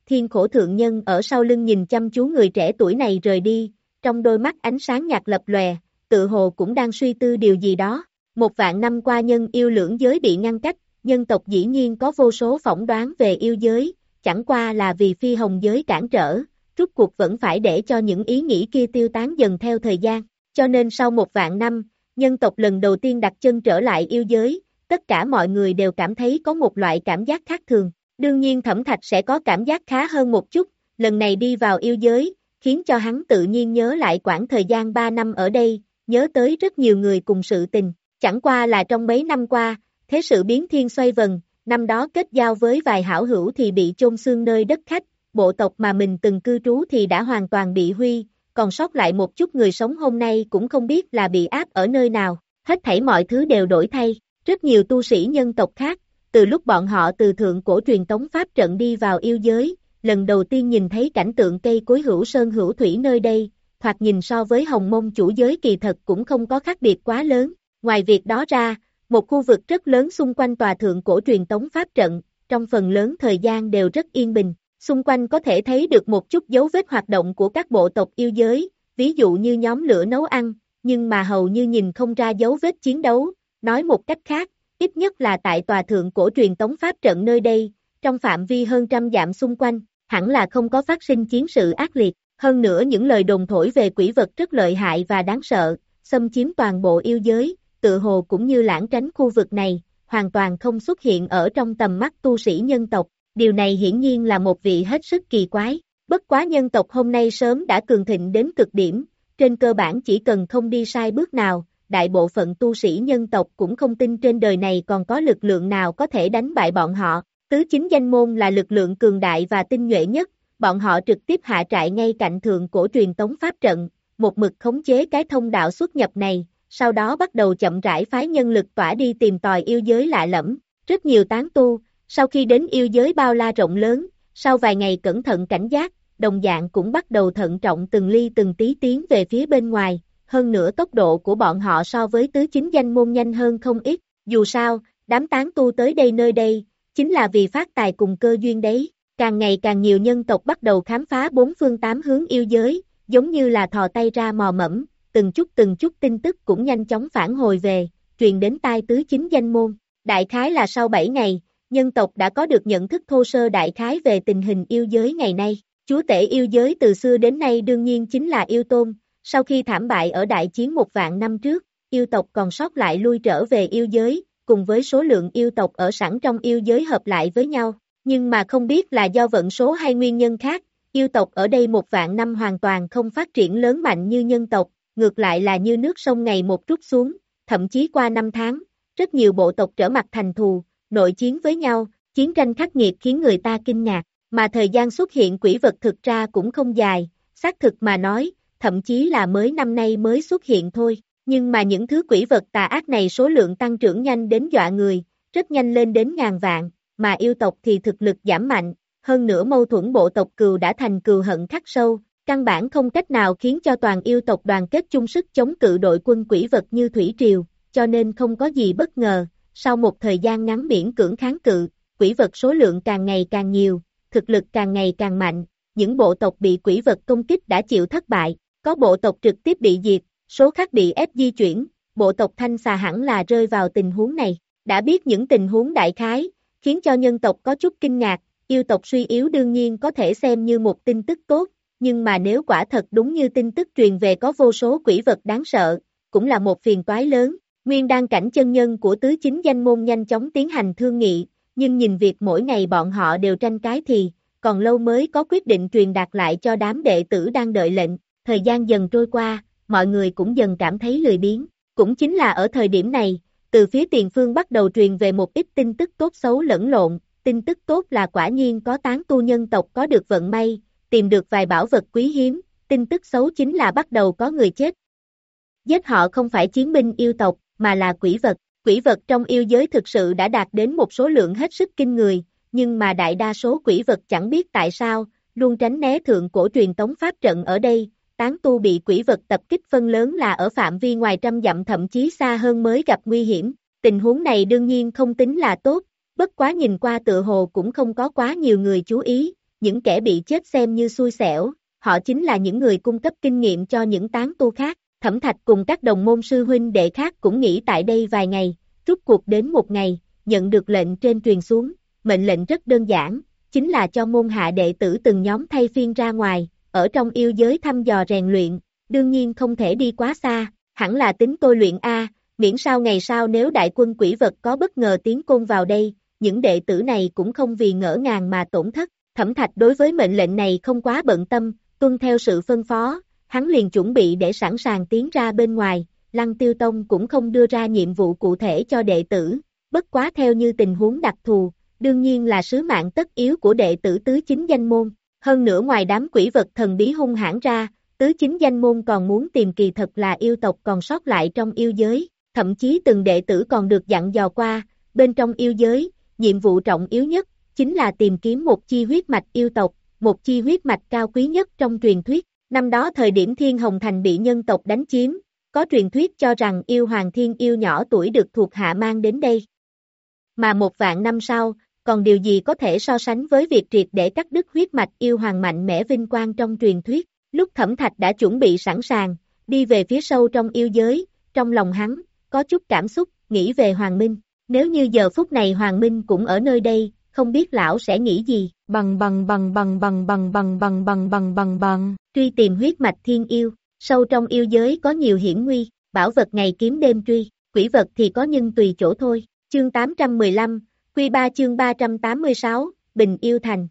thiên khổ thượng nhân ở sau lưng nhìn chăm chú người trẻ tuổi này rời đi, trong đôi mắt ánh sáng nhạt lập lòe, tự hồ cũng đang suy tư điều gì đó. Một vạn năm qua nhân yêu lưỡng giới bị ngăn cách, nhân tộc dĩ nhiên có vô số phỏng đoán về yêu giới, chẳng qua là vì phi hồng giới cản trở, rốt cuộc vẫn phải để cho những ý nghĩ kia tiêu tán dần theo thời gian. Cho nên sau một vạn năm, nhân tộc lần đầu tiên đặt chân trở lại yêu giới, tất cả mọi người đều cảm thấy có một loại cảm giác khác thường. Đương nhiên Thẩm Thạch sẽ có cảm giác khá hơn một chút, lần này đi vào yêu giới, khiến cho hắn tự nhiên nhớ lại quãng thời gian ba năm ở đây, nhớ tới rất nhiều người cùng sự tình. Chẳng qua là trong mấy năm qua, thế sự biến thiên xoay vần, năm đó kết giao với vài hảo hữu thì bị chôn xương nơi đất khách, bộ tộc mà mình từng cư trú thì đã hoàn toàn bị huy, còn sót lại một chút người sống hôm nay cũng không biết là bị áp ở nơi nào, hết thảy mọi thứ đều đổi thay. Rất nhiều tu sĩ nhân tộc khác, từ lúc bọn họ từ thượng cổ truyền tống pháp trận đi vào yêu giới, lần đầu tiên nhìn thấy cảnh tượng cây cối hữu sơn hữu thủy nơi đây, thoạt nhìn so với Hồng Mông chủ giới kỳ thật cũng không có khác biệt quá lớn. Ngoài việc đó ra, một khu vực rất lớn xung quanh tòa thượng cổ truyền tống pháp trận, trong phần lớn thời gian đều rất yên bình. Xung quanh có thể thấy được một chút dấu vết hoạt động của các bộ tộc yêu giới, ví dụ như nhóm lửa nấu ăn, nhưng mà hầu như nhìn không ra dấu vết chiến đấu. Nói một cách khác, ít nhất là tại tòa thượng cổ truyền tống pháp trận nơi đây, trong phạm vi hơn trăm dặm xung quanh, hẳn là không có phát sinh chiến sự ác liệt. Hơn nữa những lời đồn thổi về quỷ vật rất lợi hại và đáng sợ, xâm chiếm toàn bộ yêu giới, tự hồ cũng như lãng tránh khu vực này, hoàn toàn không xuất hiện ở trong tầm mắt tu sĩ nhân tộc. Điều này hiển nhiên là một vị hết sức kỳ quái. Bất quá nhân tộc hôm nay sớm đã cường thịnh đến cực điểm, trên cơ bản chỉ cần không đi sai bước nào, đại bộ phận tu sĩ nhân tộc cũng không tin trên đời này còn có lực lượng nào có thể đánh bại bọn họ. Tứ chính danh môn là lực lượng cường đại và tinh nhuệ nhất, bọn họ trực tiếp hạ trại ngay cạnh thượng cổ truyền tống pháp trận, một mực khống chế cái thông đạo xuất nhập này, sau đó bắt đầu chậm rãi phái nhân lực tỏa đi tìm tòi yêu giới lạ lẫm. Rất nhiều tán tu, sau khi đến yêu giới bao la rộng lớn, sau vài ngày cẩn thận cảnh giác, đồng dạng cũng bắt đầu thận trọng từng ly từng tí tiến về phía bên ngoài, hơn nữa tốc độ của bọn họ so với tứ chính danh môn nhanh hơn không ít, dù sao, đám tán tu tới đây nơi đây, chính là vì phát tài cùng cơ duyên đấy. Càng ngày càng nhiều nhân tộc bắt đầu khám phá bốn phương tám hướng yêu giới, giống như là thò tay ra mò mẫm, từng chút từng chút tin tức cũng nhanh chóng phản hồi về, truyền đến tai tứ chính danh môn. Đại khái là sau bảy ngày, nhân tộc đã có được nhận thức thô sơ đại khái về tình hình yêu giới ngày nay. Chúa tể yêu giới từ xưa đến nay đương nhiên chính là yêu tôn, sau khi thảm bại ở đại chiến một vạn năm trước, yêu tộc còn sót lại lui trở về yêu giới, cùng với số lượng yêu tộc ở sẵn trong yêu giới hợp lại với nhau. Nhưng mà không biết là do vận số hay nguyên nhân khác, yêu tộc ở đây một vạn năm hoàn toàn không phát triển lớn mạnh như nhân tộc, ngược lại là như nước sông ngày một trút xuống, thậm chí qua năm tháng, rất nhiều bộ tộc trở mặt thành thù, nội chiến với nhau, chiến tranh khắc nghiệt khiến người ta kinh ngạc, mà thời gian xuất hiện quỷ vật thực ra cũng không dài, xác thực mà nói, thậm chí là mới năm nay mới xuất hiện thôi, nhưng mà những thứ quỷ vật tà ác này số lượng tăng trưởng nhanh đến dọa người, rất nhanh lên đến ngàn vạn, mà yêu tộc thì thực lực giảm mạnh, hơn nữa mâu thuẫn bộ tộc cừu đã thành cừu hận khắc sâu, căn bản không cách nào khiến cho toàn yêu tộc đoàn kết chung sức chống cự đội quân quỷ vật như thủy triều, cho nên không có gì bất ngờ, sau một thời gian ngắn miễn cưỡng kháng cự, quỷ vật số lượng càng ngày càng nhiều, thực lực càng ngày càng mạnh, những bộ tộc bị quỷ vật công kích đã chịu thất bại, có bộ tộc trực tiếp bị diệt, số khác bị ép di chuyển, bộ tộc Thanh Xà hẳn là rơi vào tình huống này, đã biết những tình huống đại khái, khiến cho nhân tộc có chút kinh ngạc, yêu tộc suy yếu đương nhiên có thể xem như một tin tức tốt, nhưng mà nếu quả thật đúng như tin tức truyền về có vô số quỷ vật đáng sợ, cũng là một phiền toái lớn. Nguyên đan cảnh chân nhân của tứ chính danh môn nhanh chóng tiến hành thương nghị, nhưng nhìn việc mỗi ngày bọn họ đều tranh cái thì, còn lâu mới có quyết định truyền đạt lại cho đám đệ tử đang đợi lệnh. Thời gian dần trôi qua, mọi người cũng dần cảm thấy lười biếng, cũng chính là ở thời điểm này, từ phía tiền phương bắt đầu truyền về một ít tin tức tốt xấu lẫn lộn, tin tức tốt là quả nhiên có tán tu nhân tộc có được vận may, tìm được vài bảo vật quý hiếm, tin tức xấu chính là bắt đầu có người chết. Giết họ không phải chiến binh yêu tộc, mà là quỷ vật. Quỷ vật trong yêu giới thực sự đã đạt đến một số lượng hết sức kinh người, nhưng mà đại đa số quỷ vật chẳng biết tại sao, luôn tránh né thượng cổ truyền tống pháp trận ở đây, tán tu bị quỷ vật tập kích phân lớn là ở phạm vi ngoài trăm dặm thậm chí xa hơn mới gặp nguy hiểm. Tình huống này đương nhiên không tính là tốt, bất quá nhìn qua tựa hồ cũng không có quá nhiều người chú ý, những kẻ bị chết xem như xui xẻo, họ chính là những người cung cấp kinh nghiệm cho những tán tu khác. Thẩm Thạch cùng các đồng môn sư huynh đệ khác cũng nghỉ tại đây vài ngày, rút cuộc đến một ngày, nhận được lệnh trên truyền xuống, mệnh lệnh rất đơn giản, chính là cho môn hạ đệ tử từng nhóm thay phiên ra ngoài, ở trong yêu giới thăm dò rèn luyện, đương nhiên không thể đi quá xa, hẳn là tính tôi luyện A, miễn sao ngày sau nếu đại quân quỷ vật có bất ngờ tiến côn vào đây, những đệ tử này cũng không vì ngỡ ngàng mà tổn thất. Thẩm Thạch đối với mệnh lệnh này không quá bận tâm, tuân theo sự phân phó, hắn liền chuẩn bị để sẵn sàng tiến ra bên ngoài, Lăng Tiêu Tông cũng không đưa ra nhiệm vụ cụ thể cho đệ tử, bất quá theo như tình huống đặc thù, đương nhiên là sứ mạng tất yếu của đệ tử tứ chính danh môn. Hơn nữa ngoài đám quỷ vật thần bí hung hãn ra, tứ chính danh môn còn muốn tìm kỳ thật là yêu tộc còn sót lại trong yêu giới, thậm chí từng đệ tử còn được dặn dò qua, bên trong yêu giới, nhiệm vụ trọng yếu nhất, chính là tìm kiếm một chi huyết mạch yêu tộc, một chi huyết mạch cao quý nhất trong truyền thuyết. Năm đó thời điểm Thiên Hồng Thành bị nhân tộc đánh chiếm, có truyền thuyết cho rằng yêu hoàng thiên yêu nhỏ tuổi được thuộc hạ mang đến đây. Mà một vạn năm sau, còn điều gì có thể so sánh với việc triệt để cắt đứt huyết mạch yêu hoàng mạnh mẽ vinh quang trong truyền thuyết. Lúc Thẩm Thạch đã chuẩn bị sẵn sàng, đi về phía sâu trong yêu giới, trong lòng hắn, có chút cảm xúc, nghĩ về Hoàng Minh. Nếu như giờ phút này Hoàng Minh cũng ở nơi đây, không biết lão sẽ nghĩ gì. Bằng bằng bằng bằng bằng bằng bằng bằng bằng bằng bằng bằng. Truy tìm huyết mạch thiên yêu, sâu trong yêu giới có nhiều hiểm nguy, bảo vật ngày kiếm đêm truy, quỷ vật thì có nhưng tùy chỗ thôi. Chương tám trăm mười lăm, Quy ba chương ba trăm tám mươi sáu, Bình Yêu Thành.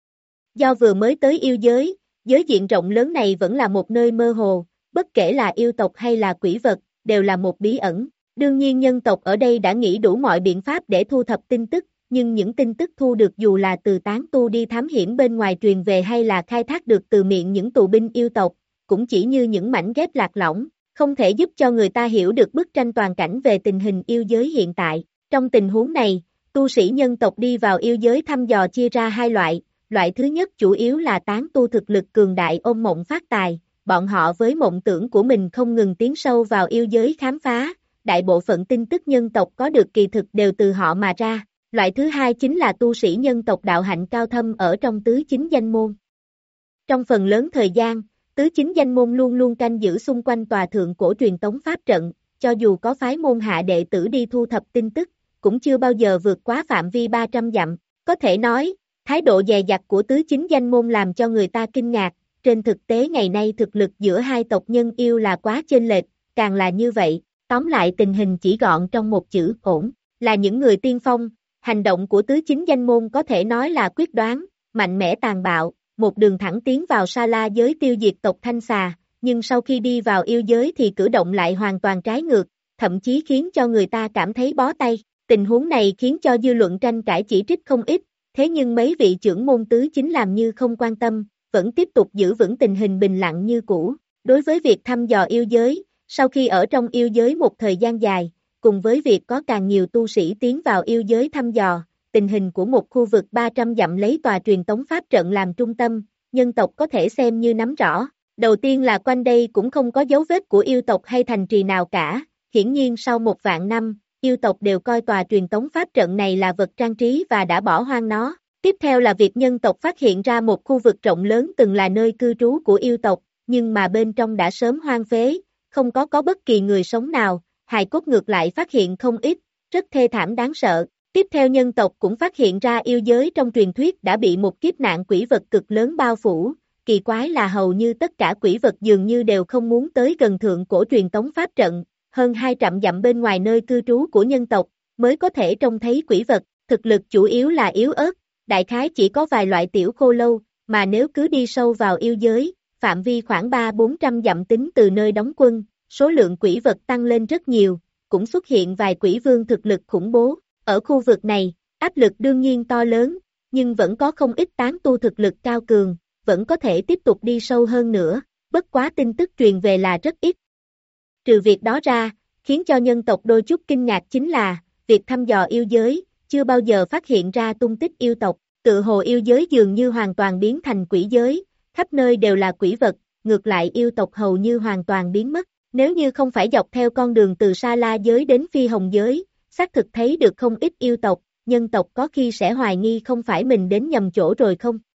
Do vừa mới tới yêu giới, giới diện rộng lớn này vẫn là một nơi mơ hồ, bất kể là yêu tộc hay là quỷ vật, đều là một bí ẩn. Đương nhiên nhân tộc ở đây đã nghĩ đủ mọi biện pháp để thu thập tin tức, nhưng những tin tức thu được dù là từ tán tu đi thám hiểm bên ngoài truyền về hay là khai thác được từ miệng những tù binh yêu tộc, cũng chỉ như những mảnh ghép lạc lõng, không thể giúp cho người ta hiểu được bức tranh toàn cảnh về tình hình yêu giới hiện tại. Trong tình huống này, tu sĩ nhân tộc đi vào yêu giới thăm dò chia ra hai loại, loại thứ nhất chủ yếu là tán tu thực lực cường đại ôm mộng phát tài, bọn họ với mộng tưởng của mình không ngừng tiến sâu vào yêu giới khám phá, đại bộ phận tin tức nhân tộc có được kỳ thực đều từ họ mà ra. Loại thứ hai chính là tu sĩ nhân tộc đạo hạnh cao thâm ở trong tứ chính danh môn. Trong phần lớn thời gian, tứ chính danh môn luôn luôn canh giữ xung quanh tòa thượng cổ truyền tống pháp trận, cho dù có phái môn hạ đệ tử đi thu thập tin tức, cũng chưa bao giờ vượt quá phạm vi ba trăm dặm. Có thể nói, thái độ dè dặt của tứ chính danh môn làm cho người ta kinh ngạc, trên thực tế ngày nay thực lực giữa hai tộc nhân yêu là quá chênh lệch, càng là như vậy, tóm lại tình hình chỉ gọn trong một chữ ổn, là những người tiên phong. Hành động của tứ chính danh môn có thể nói là quyết đoán, mạnh mẽ tàn bạo, một đường thẳng tiến vào Sa La giới tiêu diệt tộc Thanh Xà, nhưng sau khi đi vào yêu giới thì cử động lại hoàn toàn trái ngược, thậm chí khiến cho người ta cảm thấy bó tay. Tình huống này khiến cho dư luận tranh cãi chỉ trích không ít, thế nhưng mấy vị trưởng môn tứ chính làm như không quan tâm, vẫn tiếp tục giữ vững tình hình bình lặng như cũ. Đối với việc thăm dò yêu giới, sau khi ở trong yêu giới một thời gian dài, cùng với việc có càng nhiều tu sĩ tiến vào yêu giới thăm dò, tình hình của một khu vực ba trăm dặm lấy tòa truyền tống pháp trận làm trung tâm, nhân tộc có thể xem như nắm rõ. Đầu tiên là quanh đây cũng không có dấu vết của yêu tộc hay thành trì nào cả, hiển nhiên sau một vạn năm, yêu tộc đều coi tòa truyền tống pháp trận này là vật trang trí và đã bỏ hoang nó. Tiếp theo là việc nhân tộc phát hiện ra một khu vực rộng lớn từng là nơi cư trú của yêu tộc, nhưng mà bên trong đã sớm hoang phế, không có có bất kỳ người sống nào. Hài cốt ngược lại phát hiện không ít, rất thê thảm đáng sợ. Tiếp theo nhân tộc cũng phát hiện ra yêu giới trong truyền thuyết đã bị một kiếp nạn quỷ vật cực lớn bao phủ, kỳ quái là hầu như tất cả quỷ vật dường như đều không muốn tới gần thượng cổ truyền tống pháp trận, hơn hai trăm dặm bên ngoài nơi cư trú của nhân tộc, mới có thể trông thấy quỷ vật, thực lực chủ yếu là yếu ớt, đại khái chỉ có vài loại tiểu khô lâu, mà nếu cứ đi sâu vào yêu giới, phạm vi khoảng ba bốn trăm dặm tính từ nơi đóng quân, số lượng quỷ vật tăng lên rất nhiều, cũng xuất hiện vài quỷ vương thực lực khủng bố. Ở khu vực này, áp lực đương nhiên to lớn, nhưng vẫn có không ít tán tu thực lực cao cường, vẫn có thể tiếp tục đi sâu hơn nữa, bất quá tin tức truyền về là rất ít. Trừ việc đó ra, khiến cho nhân tộc đôi chút kinh ngạc chính là, việc thăm dò yêu giới, chưa bao giờ phát hiện ra tung tích yêu tộc, tự hồ yêu giới dường như hoàn toàn biến thành quỷ giới, khắp nơi đều là quỷ vật, ngược lại yêu tộc hầu như hoàn toàn biến mất. Nếu như không phải dọc theo con đường từ Sa La giới đến Phi Hồng giới, xác thực thấy được không ít yêu tộc, nhân tộc có khi sẽ hoài nghi không phải mình đến nhầm chỗ rồi không.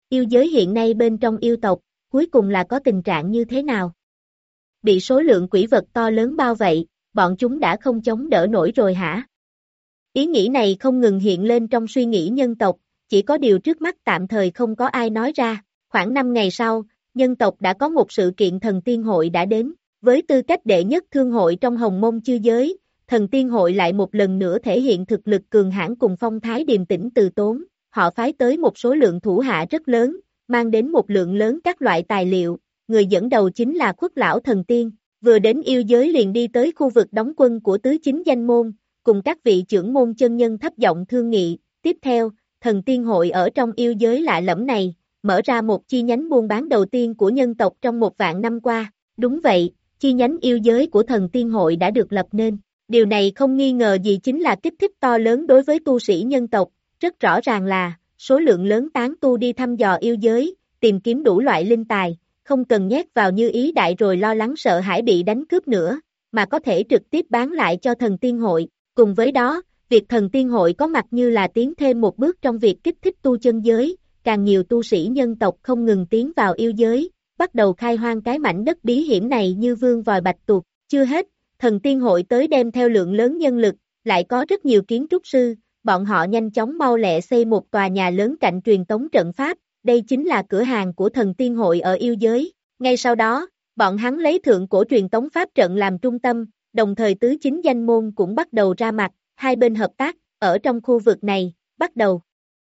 Yêu giới hiện nay bên trong yêu tộc, cuối cùng là có tình trạng như thế nào? Bị số lượng quỷ vật to lớn bao vây, bọn chúng đã không chống đỡ nổi rồi hả? Ý nghĩ này không ngừng hiện lên trong suy nghĩ nhân tộc, chỉ có điều trước mắt tạm thời không có ai nói ra. Khoảng năm ngày sau, nhân tộc đã có một sự kiện thần tiên hội đã đến. Với tư cách đệ nhất thương hội trong hồng mông chư giới, thần tiên hội lại một lần nữa thể hiện thực lực cường hãn cùng phong thái điềm tĩnh từ tốn. Họ phái tới một số lượng thủ hạ rất lớn, mang đến một lượng lớn các loại tài liệu. Người dẫn đầu chính là Khuất Lão Thần Tiên. Vừa đến yêu giới liền đi tới khu vực đóng quân của tứ chính danh môn, cùng các vị trưởng môn chân nhân thấp giọng thương nghị. Tiếp theo, thần tiên hội ở trong yêu giới lạ lẫm này, mở ra một chi nhánh buôn bán đầu tiên của nhân tộc trong một vạn năm qua. Đúng vậy, chi nhánh yêu giới của thần tiên hội đã được lập nên. Điều này không nghi ngờ gì chính là kích thích to lớn đối với tu sĩ nhân tộc. Rất rõ ràng là, số lượng lớn tán tu đi thăm dò yêu giới, tìm kiếm đủ loại linh tài, không cần nhét vào như ý đại rồi lo lắng sợ hãi bị đánh cướp nữa, mà có thể trực tiếp bán lại cho thần tiên hội. Cùng với đó, việc thần tiên hội có mặt như là tiến thêm một bước trong việc kích thích tu chân giới, càng nhiều tu sĩ nhân tộc không ngừng tiến vào yêu giới, bắt đầu khai hoang cái mảnh đất bí hiểm này như vương vòi bạch tuộc. Chưa hết, thần tiên hội tới đem theo lượng lớn nhân lực, lại có rất nhiều kiến trúc sư, bọn họ nhanh chóng mau lẹ xây một tòa nhà lớn cạnh truyền tống trận pháp, đây chính là cửa hàng của thần tiên hội ở yêu giới. Ngay sau đó, bọn hắn lấy thượng cổ truyền tống pháp trận làm trung tâm, đồng thời tứ chính danh môn cũng bắt đầu ra mặt, hai bên hợp tác, ở trong khu vực này, bắt đầu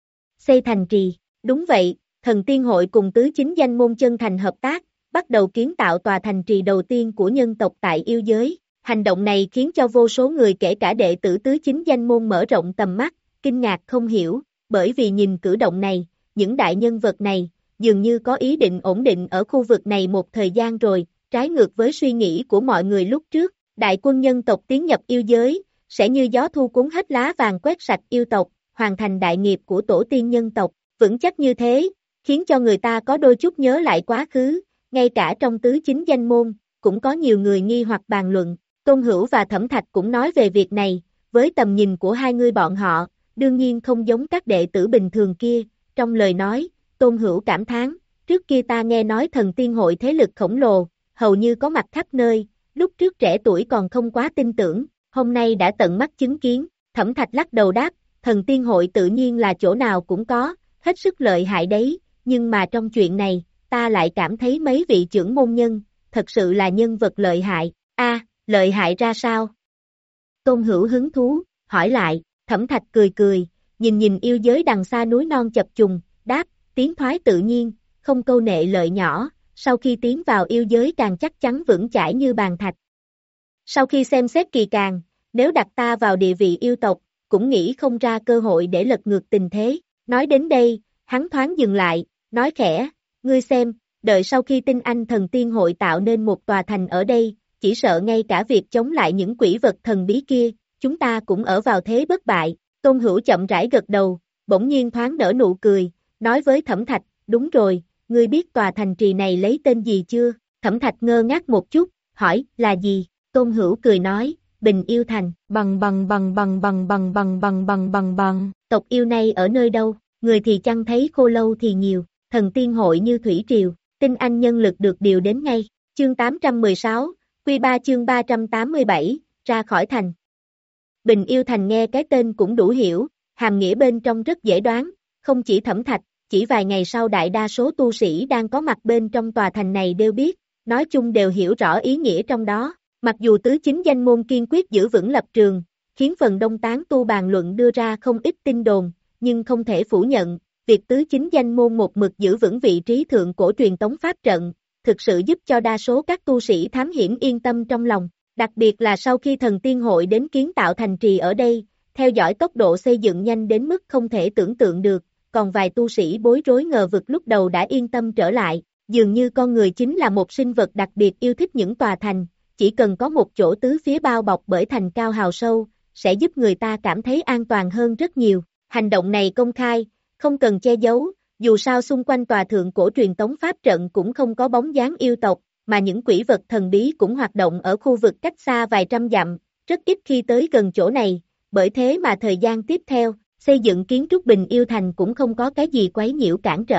xây thành trì. Đúng vậy, thần tiên hội cùng tứ chính danh môn chân thành hợp tác, bắt đầu kiến tạo tòa thành trì đầu tiên của nhân tộc tại yêu giới. Hành động này khiến cho vô số người kể cả đệ tử tứ chính danh môn mở rộng tầm mắt, kinh ngạc không hiểu, bởi vì nhìn cử động này, những đại nhân vật này, dường như có ý định ổn định ở khu vực này một thời gian rồi, trái ngược với suy nghĩ của mọi người lúc trước. Đại quân nhân tộc tiến nhập yêu giới, sẽ như gió thu cuốn hết lá vàng quét sạch yêu tộc, hoàn thành đại nghiệp của tổ tiên nhân tộc, vững chắc như thế, khiến cho người ta có đôi chút nhớ lại quá khứ, ngay cả trong tứ chính danh môn, cũng có nhiều người nghi hoặc bàn luận. Tôn Hữu và Thẩm Thạch cũng nói về việc này, với tầm nhìn của hai người bọn họ, đương nhiên không giống các đệ tử bình thường kia, trong lời nói, Tôn Hữu cảm thán, trước kia ta nghe nói thần tiên hội thế lực khổng lồ, hầu như có mặt khắp nơi, lúc trước trẻ tuổi còn không quá tin tưởng, hôm nay đã tận mắt chứng kiến. Thẩm Thạch lắc đầu đáp, thần tiên hội tự nhiên là chỗ nào cũng có, hết sức lợi hại đấy, nhưng mà trong chuyện này, ta lại cảm thấy mấy vị trưởng môn nhân, thật sự là nhân vật lợi hại. A, lợi hại ra sao? Tôn Hữu hứng thú, hỏi lại. Thẩm Thạch cười cười, nhìn nhìn yêu giới đằng xa núi non chập trùng, đáp, tiến thoái tự nhiên, không câu nệ lợi nhỏ, sau khi tiến vào yêu giới càng chắc chắn vững chãi như bàn thạch. Sau khi xem xét kỳ càng, nếu đặt ta vào địa vị yêu tộc, cũng nghĩ không ra cơ hội để lật ngược tình thế. Nói đến đây, hắn thoáng dừng lại, nói khẽ, ngươi xem, đợi sau khi tinh anh thần tiên hội tạo nên một tòa thành ở đây, chỉ sợ ngay cả việc chống lại những quỷ vật thần bí kia, chúng ta cũng ở vào thế bất bại. Tôn Hữu chậm rãi gật đầu, bỗng nhiên thoáng nở nụ cười, nói với Thẩm Thạch, đúng rồi, ngươi biết tòa thành trì này lấy tên gì chưa? Thẩm Thạch ngơ ngác một chút, hỏi, là gì? Tôn Hữu cười nói, Bình Yêu Thành. Bằng bằng bằng bằng bằng bằng bằng bằng bằng bằng bằng. Tộc yêu này ở nơi đâu? Người thì chăng thấy khô lâu thì nhiều, thần tiên hội như thủy triều, tinh anh nhân lực được điều đến ngay. Chương tám trăm mười sáu, Quy ba chương ba trăm tám mươi bảy, ra khỏi thành. Bình Yêu Thành nghe cái tên cũng đủ hiểu, hàm nghĩa bên trong rất dễ đoán, không chỉ Thẩm Thạch, chỉ vài ngày sau đại đa số tu sĩ đang có mặt bên trong tòa thành này đều biết, nói chung đều hiểu rõ ý nghĩa trong đó. Mặc dù tứ chính danh môn kiên quyết giữ vững lập trường, khiến phần đông tán tu bàn luận đưa ra không ít tin đồn, nhưng không thể phủ nhận, việc tứ chính danh môn một mực giữ vững vị trí thượng cổ truyền tống pháp trận, thực sự giúp cho đa số các tu sĩ thám hiểm yên tâm trong lòng, đặc biệt là sau khi thần tiên hội đến kiến tạo thành trì ở đây, theo dõi tốc độ xây dựng nhanh đến mức không thể tưởng tượng được, còn vài tu sĩ bối rối ngờ vực lúc đầu đã yên tâm trở lại, dường như con người chính là một sinh vật đặc biệt yêu thích những tòa thành, chỉ cần có một chỗ tứ phía bao bọc bởi thành cao hào sâu, sẽ giúp người ta cảm thấy an toàn hơn rất nhiều. Hành động này công khai, không cần che giấu, dù sao xung quanh tòa thượng cổ truyền tống pháp trận cũng không có bóng dáng yêu tộc, mà những quỷ vật thần bí cũng hoạt động ở khu vực cách xa vài trăm dặm, rất ít khi tới gần chỗ này, bởi thế mà thời gian tiếp theo, xây dựng kiến trúc Bình Yêu Thành cũng không có cái gì quấy nhiễu cản trở.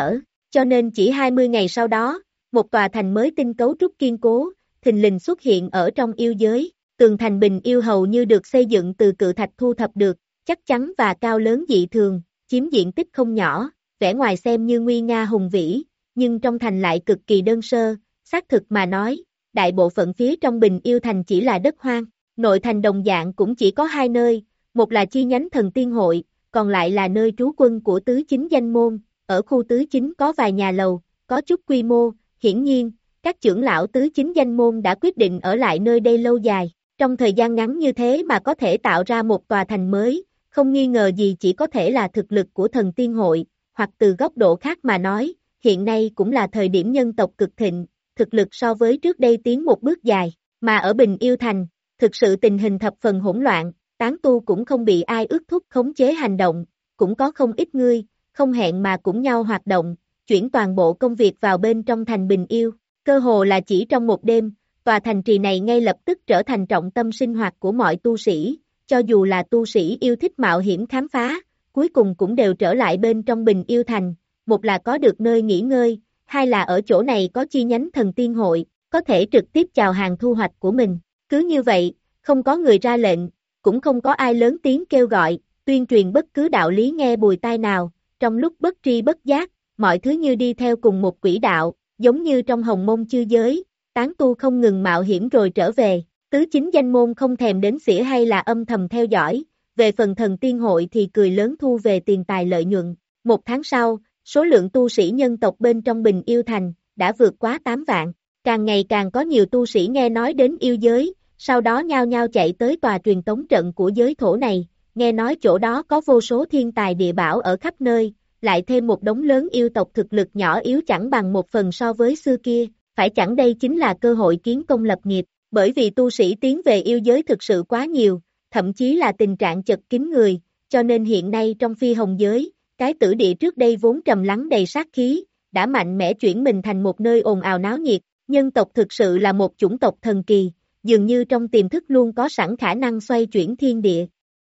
Cho nên chỉ hai mươi ngày sau đó, một tòa thành mới tinh cấu trúc kiên cố, thình lình xuất hiện ở trong yêu giới. Tường thành Bình Yêu hầu như được xây dựng từ cự thạch thu thập được, chắc chắn và cao lớn dị thường, chiếm diện tích không nhỏ, vẻ ngoài xem như nguy nga hùng vĩ, nhưng trong thành lại cực kỳ đơn sơ, xác thực mà nói, đại bộ phận phía trong Bình Yêu thành chỉ là đất hoang, nội thành đồng dạng cũng chỉ có hai nơi, một là chi nhánh thần tiên hội, còn lại là nơi trú quân của tứ chính danh môn, ở khu tứ chính có vài nhà lầu, có chút quy mô, hiển nhiên, các trưởng lão tứ chính danh môn đã quyết định ở lại nơi đây lâu dài. Trong thời gian ngắn như thế mà có thể tạo ra một tòa thành mới, không nghi ngờ gì chỉ có thể là thực lực của thần tiên hội, hoặc từ góc độ khác mà nói, hiện nay cũng là thời điểm nhân tộc cực thịnh, thực lực so với trước đây tiến một bước dài, mà ở Bình Yêu Thành, thực sự tình hình thập phần hỗn loạn, tán tu cũng không bị ai ước thúc khống chế hành động, cũng có không ít người, không hẹn mà cũng nhau hoạt động, chuyển toàn bộ công việc vào bên trong thành Bình Yêu, cơ hồ là chỉ trong một đêm. Tòa thành trì này ngay lập tức trở thành trọng tâm sinh hoạt của mọi tu sĩ, cho dù là tu sĩ yêu thích mạo hiểm khám phá, cuối cùng cũng đều trở lại bên trong Bình Yêu thành, một là có được nơi nghỉ ngơi, hai là ở chỗ này có chi nhánh thần tiên hội, có thể trực tiếp chào hàng thu hoạch của mình. Cứ như vậy, không có người ra lệnh, cũng không có ai lớn tiếng kêu gọi, tuyên truyền bất cứ đạo lý nghe bùi tai nào, trong lúc bất tri bất giác, mọi thứ như đi theo cùng một quỹ đạo, giống như trong hồng môn chư giới. Tán tu không ngừng mạo hiểm rồi trở về, tứ chính danh môn không thèm đến xỉa hay là âm thầm theo dõi, về phần thần tiên hội thì cười lớn thu về tiền tài lợi nhuận. Một tháng sau, số lượng tu sĩ nhân tộc bên trong Bình Yêu thành đã vượt quá tám vạn, càng ngày càng có nhiều tu sĩ nghe nói đến yêu giới, sau đó nhao nhao chạy tới tòa truyền tống trận của giới thổ này, nghe nói chỗ đó có vô số thiên tài địa bảo ở khắp nơi, lại thêm một đống lớn yêu tộc thực lực nhỏ yếu chẳng bằng một phần so với xưa kia. Phải chẳng đây chính là cơ hội kiến công lập nghiệp, bởi vì tu sĩ tiến về yêu giới thực sự quá nhiều, thậm chí là tình trạng chật kín người, cho nên hiện nay trong phi hồng giới, cái tử địa trước đây vốn trầm lắng đầy sát khí, đã mạnh mẽ chuyển mình thành một nơi ồn ào náo nhiệt, nhân tộc thực sự là một chủng tộc thần kỳ, dường như trong tiềm thức luôn có sẵn khả năng xoay chuyển thiên địa.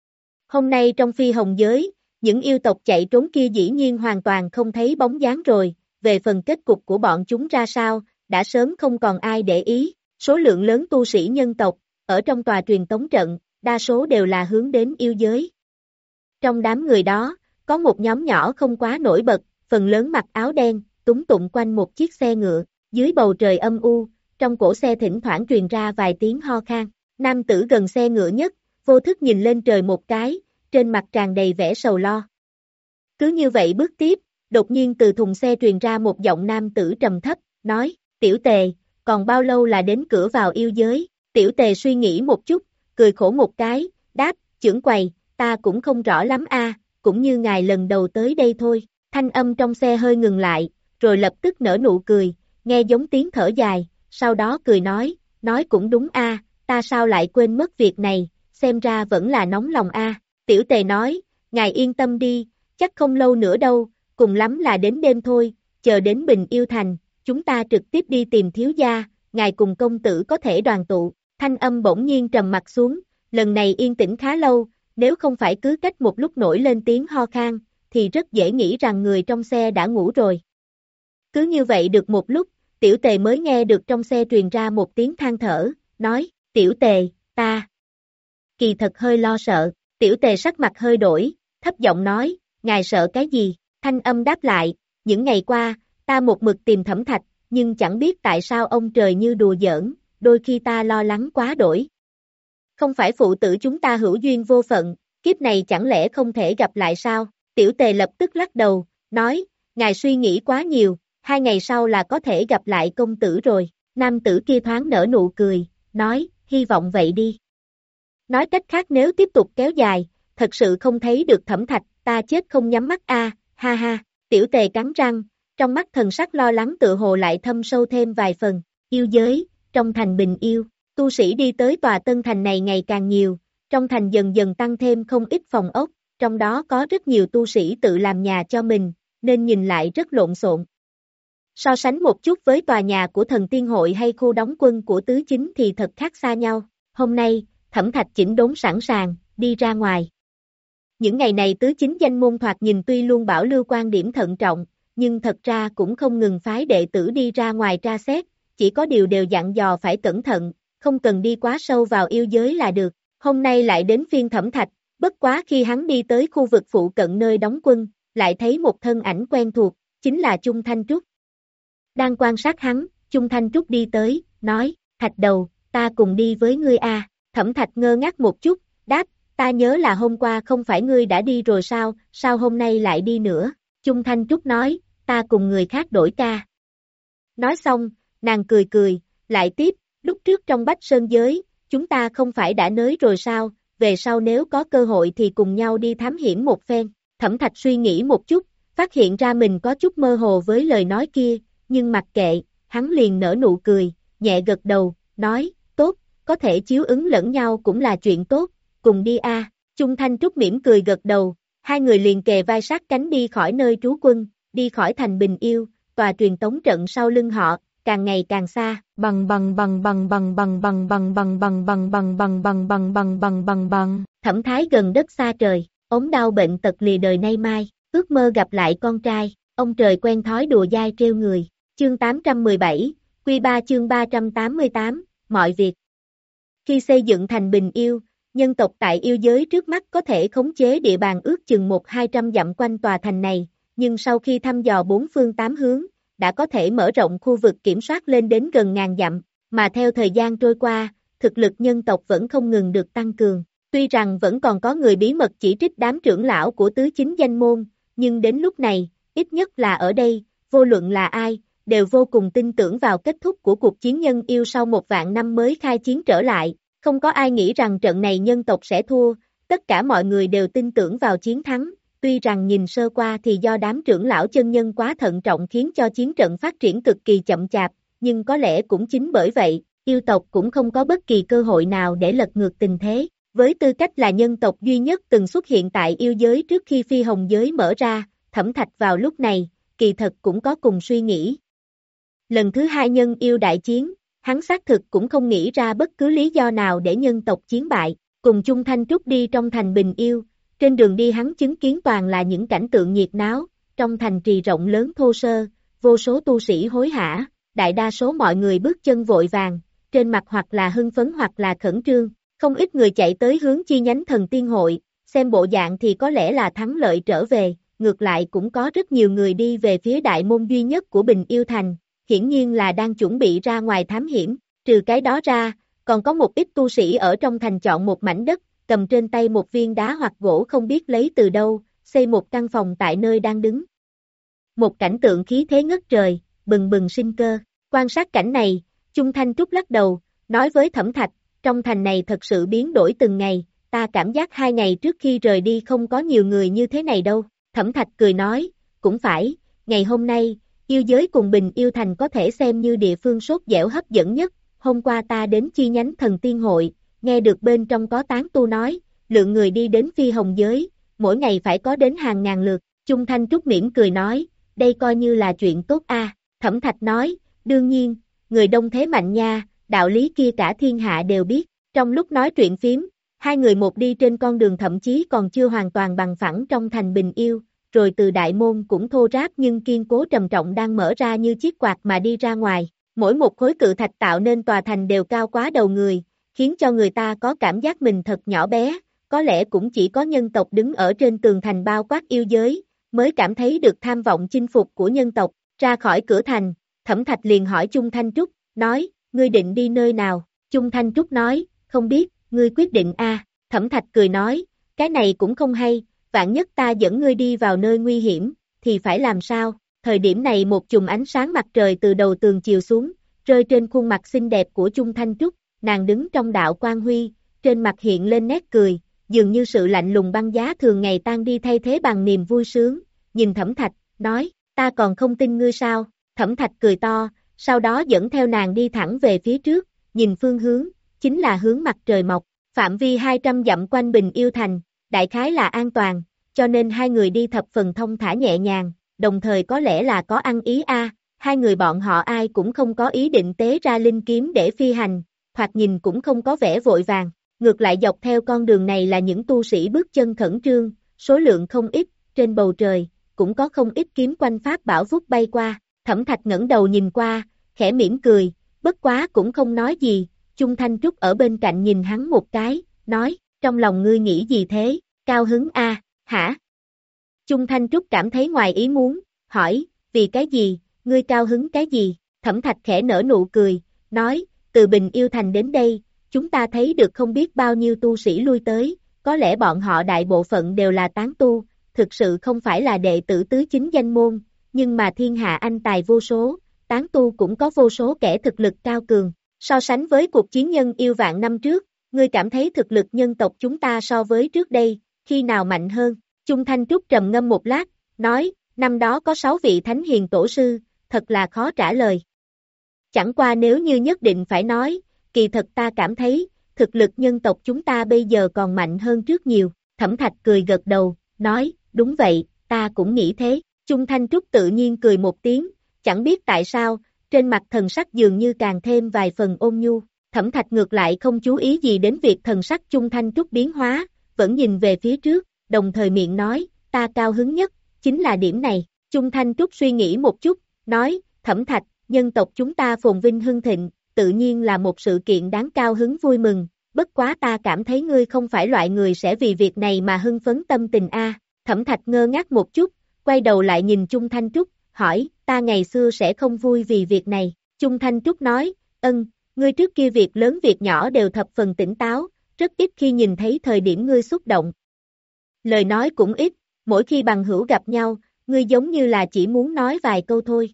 Hôm nay trong phi hồng giới, những yêu tộc chạy trốn kia dĩ nhiên hoàn toàn không thấy bóng dáng rồi, về phần kết cục của bọn chúng ra sao, đã sớm không còn ai để ý, số lượng lớn tu sĩ nhân tộc, ở trong tòa truyền tống trận, đa số đều là hướng đến yêu giới. Trong đám người đó, có một nhóm nhỏ không quá nổi bật, phần lớn mặc áo đen, túng tụng quanh một chiếc xe ngựa, dưới bầu trời âm u, trong cổ xe thỉnh thoảng truyền ra vài tiếng ho khan, nam tử gần xe ngựa nhất, vô thức nhìn lên trời một cái, trên mặt tràn đầy vẻ sầu lo. Cứ như vậy bước tiếp, đột nhiên từ thùng xe truyền ra một giọng nam tử trầm thấp, nói, Tiểu Tề, còn bao lâu là đến cửa vào yêu giới? Tiểu Tề suy nghĩ một chút, cười khổ một cái, đáp, chưởng quầy, ta cũng không rõ lắm a, cũng như ngài lần đầu tới đây thôi. Thanh âm trong xe hơi ngừng lại, rồi lập tức nở nụ cười, nghe giống tiếng thở dài, sau đó cười nói, nói cũng đúng a, ta sao lại quên mất việc này, xem ra vẫn là nóng lòng a. Tiểu Tề nói, ngài yên tâm đi, chắc không lâu nữa đâu, cùng lắm là đến đêm thôi, chờ đến Bình Yêu thành. Chúng ta trực tiếp đi tìm thiếu gia, ngài cùng công tử có thể đoàn tụ. Thanh âm bỗng nhiên trầm mặt xuống, lần này yên tĩnh khá lâu, nếu không phải cứ cách một lúc nổi lên tiếng ho khan, thì rất dễ nghĩ rằng người trong xe đã ngủ rồi. Cứ như vậy được một lúc, Tiểu Tề mới nghe được trong xe truyền ra một tiếng than thở, nói, Tiểu Tề, ta kỳ thật hơi lo sợ. Tiểu Tề sắc mặt hơi đổi, thấp giọng nói, ngài sợ cái gì? Thanh âm đáp lại, những ngày qua, ta một mực tìm Thẩm Thạch, nhưng chẳng biết tại sao ông trời như đùa giỡn, đôi khi ta lo lắng quá đổi. Không phải phụ tử chúng ta hữu duyên vô phận, kiếp này chẳng lẽ không thể gặp lại sao? Tiểu Tề lập tức lắc đầu, nói, ngài suy nghĩ quá nhiều, hai ngày sau là có thể gặp lại công tử rồi. Nam tử kia thoáng nở nụ cười, nói, hy vọng vậy đi. Nói cách khác nếu tiếp tục kéo dài, thật sự không thấy được Thẩm Thạch, ta chết không nhắm mắt a, ha ha. Tiểu Tề cắn răng, trong mắt thần sắc lo lắng tựa hồ lại thâm sâu thêm vài phần. Yêu giới, trong thành Bình Yêu, tu sĩ đi tới tòa tân thành này ngày càng nhiều, trong thành dần dần tăng thêm không ít phòng ốc, trong đó có rất nhiều tu sĩ tự làm nhà cho mình, nên nhìn lại rất lộn xộn. So sánh một chút với tòa nhà của thần tiên hội hay khu đóng quân của tứ chính thì thật khác xa nhau. Hôm nay, Thẩm Thạch chỉnh đốn sẵn sàng, đi ra ngoài. Những ngày này tứ chính danh môn thoạt nhìn tuy luôn bảo lưu quan điểm thận trọng, nhưng thật ra cũng không ngừng phái đệ tử đi ra ngoài tra xét, chỉ có điều đều dặn dò phải cẩn thận, không cần đi quá sâu vào yêu giới là được. Hôm nay lại đến phiên Thẩm Thạch, bất quá khi hắn đi tới khu vực phụ cận nơi đóng quân, lại thấy một thân ảnh quen thuộc, chính là Chung Thanh Trúc. Đang quan sát hắn, Chung Thanh Trúc đi tới, nói, Thạch đầu, ta cùng đi với ngươi a. Thẩm Thạch ngơ ngác một chút, đáp, ta nhớ là hôm qua không phải ngươi đã đi rồi sao, sao hôm nay lại đi nữa? Chung Thanh Trúc nói, ta cùng người khác đổi ca. Nói xong, nàng cười cười, lại tiếp, lúc trước trong Bách Sơn giới, chúng ta không phải đã nới rồi sao, về sau nếu có cơ hội thì cùng nhau đi thám hiểm một phen. Thẩm Thạch suy nghĩ một chút, phát hiện ra mình có chút mơ hồ với lời nói kia, nhưng mặc kệ, hắn liền nở nụ cười, nhẹ gật đầu, nói, tốt, có thể chiếu ứng lẫn nhau cũng là chuyện tốt, cùng đi a. Chung Thanh Trúc mỉm cười gật đầu, hai người liền kề vai sát cánh đi khỏi nơi trú quân, đi khỏi thành Bình Yêu, tòa truyền tống trận sau lưng họ, càng ngày càng xa, bằng bằng bằng bằng bằng bằng bằng bằng bằng bằng bằng bằng bằng bằng bằng bằng bằng bằng bằng. Thẩm Thái gần đất xa trời, ốm đau bệnh tật lìa đời nay mai, ước mơ gặp lại con trai, ông trời quen thói đùa dai trêu người. Chương tám trăm mười bảy, Quy ba chương ba trăm tám mươi tám, mọi việc. Khi xây dựng thành Bình Yêu, nhân tộc tại yêu giới trước mắt có thể khống chế địa bàn ước chừng một hai trăm dặm quanh tòa thành này, nhưng sau khi thăm dò bốn phương tám hướng, đã có thể mở rộng khu vực kiểm soát lên đến gần ngàn dặm, mà theo thời gian trôi qua, thực lực nhân tộc vẫn không ngừng được tăng cường. Tuy rằng vẫn còn có người bí mật chỉ trích đám trưởng lão của tứ chính danh môn, nhưng đến lúc này, ít nhất là ở đây, vô luận là ai, đều vô cùng tin tưởng vào kết thúc của cuộc chiến nhân yêu sau một vạn năm mới khai chiến trở lại. Không có ai nghĩ rằng trận này nhân tộc sẽ thua, tất cả mọi người đều tin tưởng vào chiến thắng. Tuy rằng nhìn sơ qua thì do đám trưởng lão chân nhân quá thận trọng khiến cho chiến trận phát triển cực kỳ chậm chạp, nhưng có lẽ cũng chính bởi vậy, yêu tộc cũng không có bất kỳ cơ hội nào để lật ngược tình thế. Với tư cách là nhân tộc duy nhất từng xuất hiện tại yêu giới trước khi phi hồng giới mở ra, Thẩm Thạch vào lúc này, kỳ thật cũng có cùng suy nghĩ. Lần thứ hai nhân yêu đại chiến, hắn xác thực cũng không nghĩ ra bất cứ lý do nào để nhân tộc chiến bại, cùng Chung Thanh Trúc đi trong thành Bình Yêu, trên đường đi hắn chứng kiến toàn là những cảnh tượng nhiệt náo, trong thành trì rộng lớn thô sơ, vô số tu sĩ hối hả, đại đa số mọi người bước chân vội vàng, trên mặt hoặc là hưng phấn hoặc là khẩn trương, không ít người chạy tới hướng chi nhánh thần tiên hội, xem bộ dạng thì có lẽ là thắng lợi trở về, ngược lại cũng có rất nhiều người đi về phía đại môn duy nhất của Bình Yêu Thành, hiển nhiên là đang chuẩn bị ra ngoài thám hiểm, trừ cái đó ra, còn có một ít tu sĩ ở trong thành chọn một mảnh đất, cầm trên tay một viên đá hoặc gỗ không biết lấy từ đâu, xây một căn phòng tại nơi đang đứng. Một cảnh tượng khí thế ngất trời, bừng bừng sinh cơ, quan sát cảnh này, Chung Thanh Trúc lắc đầu, nói với Thẩm Thạch, trong thành này thật sự biến đổi từng ngày, ta cảm giác hai ngày trước khi rời đi không có nhiều người như thế này đâu. Thẩm Thạch cười nói, cũng phải, ngày hôm nay, yêu giới cùng Bình Yêu Thành có thể xem như địa phương sốt dẻo hấp dẫn nhất, hôm qua ta đến chi nhánh thần tiên hội, nghe được bên trong có tán tu nói, lượng người đi đến phi hồng giới, mỗi ngày phải có đến hàng ngàn lượt, Chung Thanh Trúc mỉm cười nói, đây coi như là chuyện tốt a. Thẩm Thạch nói, đương nhiên, người đông thế mạnh nha, đạo lý kia cả thiên hạ đều biết, trong lúc nói chuyện phím, hai người một đi trên con đường thậm chí còn chưa hoàn toàn bằng phẳng trong thành Bình Yêu, rồi từ đại môn cũng thô ráp nhưng kiên cố trầm trọng đang mở ra như chiếc quạt mà đi ra ngoài, mỗi một khối cự thạch tạo nên tòa thành đều cao quá đầu người, khiến cho người ta có cảm giác mình thật nhỏ bé, có lẽ cũng chỉ có nhân tộc đứng ở trên tường thành bao quát yêu giới, mới cảm thấy được tham vọng chinh phục của nhân tộc. Ra khỏi cửa thành, Thẩm Thạch liền hỏi Chung Thanh Trúc, nói, ngươi định đi nơi nào? Chung Thanh Trúc nói, không biết, ngươi quyết định a. Thẩm Thạch cười nói, cái này cũng không hay, vạn nhất ta dẫn ngươi đi vào nơi nguy hiểm, thì phải làm sao? Thời điểm này một chùm ánh sáng mặt trời từ đầu tường chiều xuống, rơi trên khuôn mặt xinh đẹp của Chung Thanh Trúc, nàng đứng trong đạo quang huy, trên mặt hiện lên nét cười, dường như sự lạnh lùng băng giá thường ngày tan đi thay thế bằng niềm vui sướng, nhìn Thẩm Thạch, nói, ta còn không tin ngươi sao? Thẩm Thạch cười to, sau đó dẫn theo nàng đi thẳng về phía trước, nhìn phương hướng, chính là hướng mặt trời mọc, phạm vi hai trăm dặm quanh Bình Yêu Thành, đại khái là an toàn, cho nên hai người đi thập phần thông thả nhẹ nhàng, đồng thời có lẽ là có ăn ý a, hai người bọn họ ai cũng không có ý định tế ra linh kiếm để phi hành, hoặc nhìn cũng không có vẻ vội vàng, ngược lại dọc theo con đường này là những tu sĩ bước chân khẩn trương, số lượng không ít, trên bầu trời, cũng có không ít kiếm quanh pháp bảo vút bay qua, Thẩm Thạch ngẩng đầu nhìn qua, khẽ mỉm cười, bất quá cũng không nói gì, Chung Thanh Trúc ở bên cạnh nhìn hắn một cái, nói, trong lòng ngươi nghĩ gì thế, cao hứng a, à, hả? Chung Thanh Trúc cảm thấy ngoài ý muốn, hỏi, vì cái gì, ngươi cao hứng cái gì, Thẩm Thạch khẽ nở nụ cười, nói, từ Bình Yêu Thành đến đây, chúng ta thấy được không biết bao nhiêu tu sĩ lui tới, có lẽ bọn họ đại bộ phận đều là tán tu, thực sự không phải là đệ tử tứ chính danh môn, nhưng mà thiên hạ anh tài vô số, tán tu cũng có vô số kẻ thực lực cao cường, so sánh với cuộc chiến nhân yêu vạn năm trước, ngươi cảm thấy thực lực nhân tộc chúng ta so với trước đây, khi nào mạnh hơn, Chung Thanh Trúc trầm ngâm một lát, nói, năm đó có sáu vị thánh hiền tổ sư, thật là khó trả lời. Chẳng qua nếu như nhất định phải nói, kỳ thật ta cảm thấy, thực lực nhân tộc chúng ta bây giờ còn mạnh hơn trước nhiều, Thẩm Thạch cười gật đầu, nói, đúng vậy, ta cũng nghĩ thế, Chung Thanh Trúc tự nhiên cười một tiếng, chẳng biết tại sao, trên mặt thần sắc dường như càng thêm vài phần ôn nhu, Thẩm Thạch ngược lại không chú ý gì đến việc thần sắc Chung Thanh Trúc biến hóa, vẫn nhìn về phía trước, đồng thời miệng nói, ta cao hứng nhất, chính là điểm này, Chung Thanh Trúc suy nghĩ một chút, nói, Thẩm Thạch, nhân tộc chúng ta phồn vinh hưng thịnh, tự nhiên là một sự kiện đáng cao hứng vui mừng, bất quá ta cảm thấy ngươi không phải loại người sẽ vì việc này mà hưng phấn tâm tình a. Thẩm Thạch ngơ ngác một chút, quay đầu lại nhìn Chung Thanh Trúc, hỏi, ta ngày xưa sẽ không vui vì việc này, Chung Thanh Trúc nói, ân, ngươi trước kia việc lớn việc nhỏ đều thập phần tỉnh táo, rất ít khi nhìn thấy thời điểm ngươi xúc động. Lời nói cũng ít, mỗi khi bằng hữu gặp nhau, ngươi giống như là chỉ muốn nói vài câu thôi.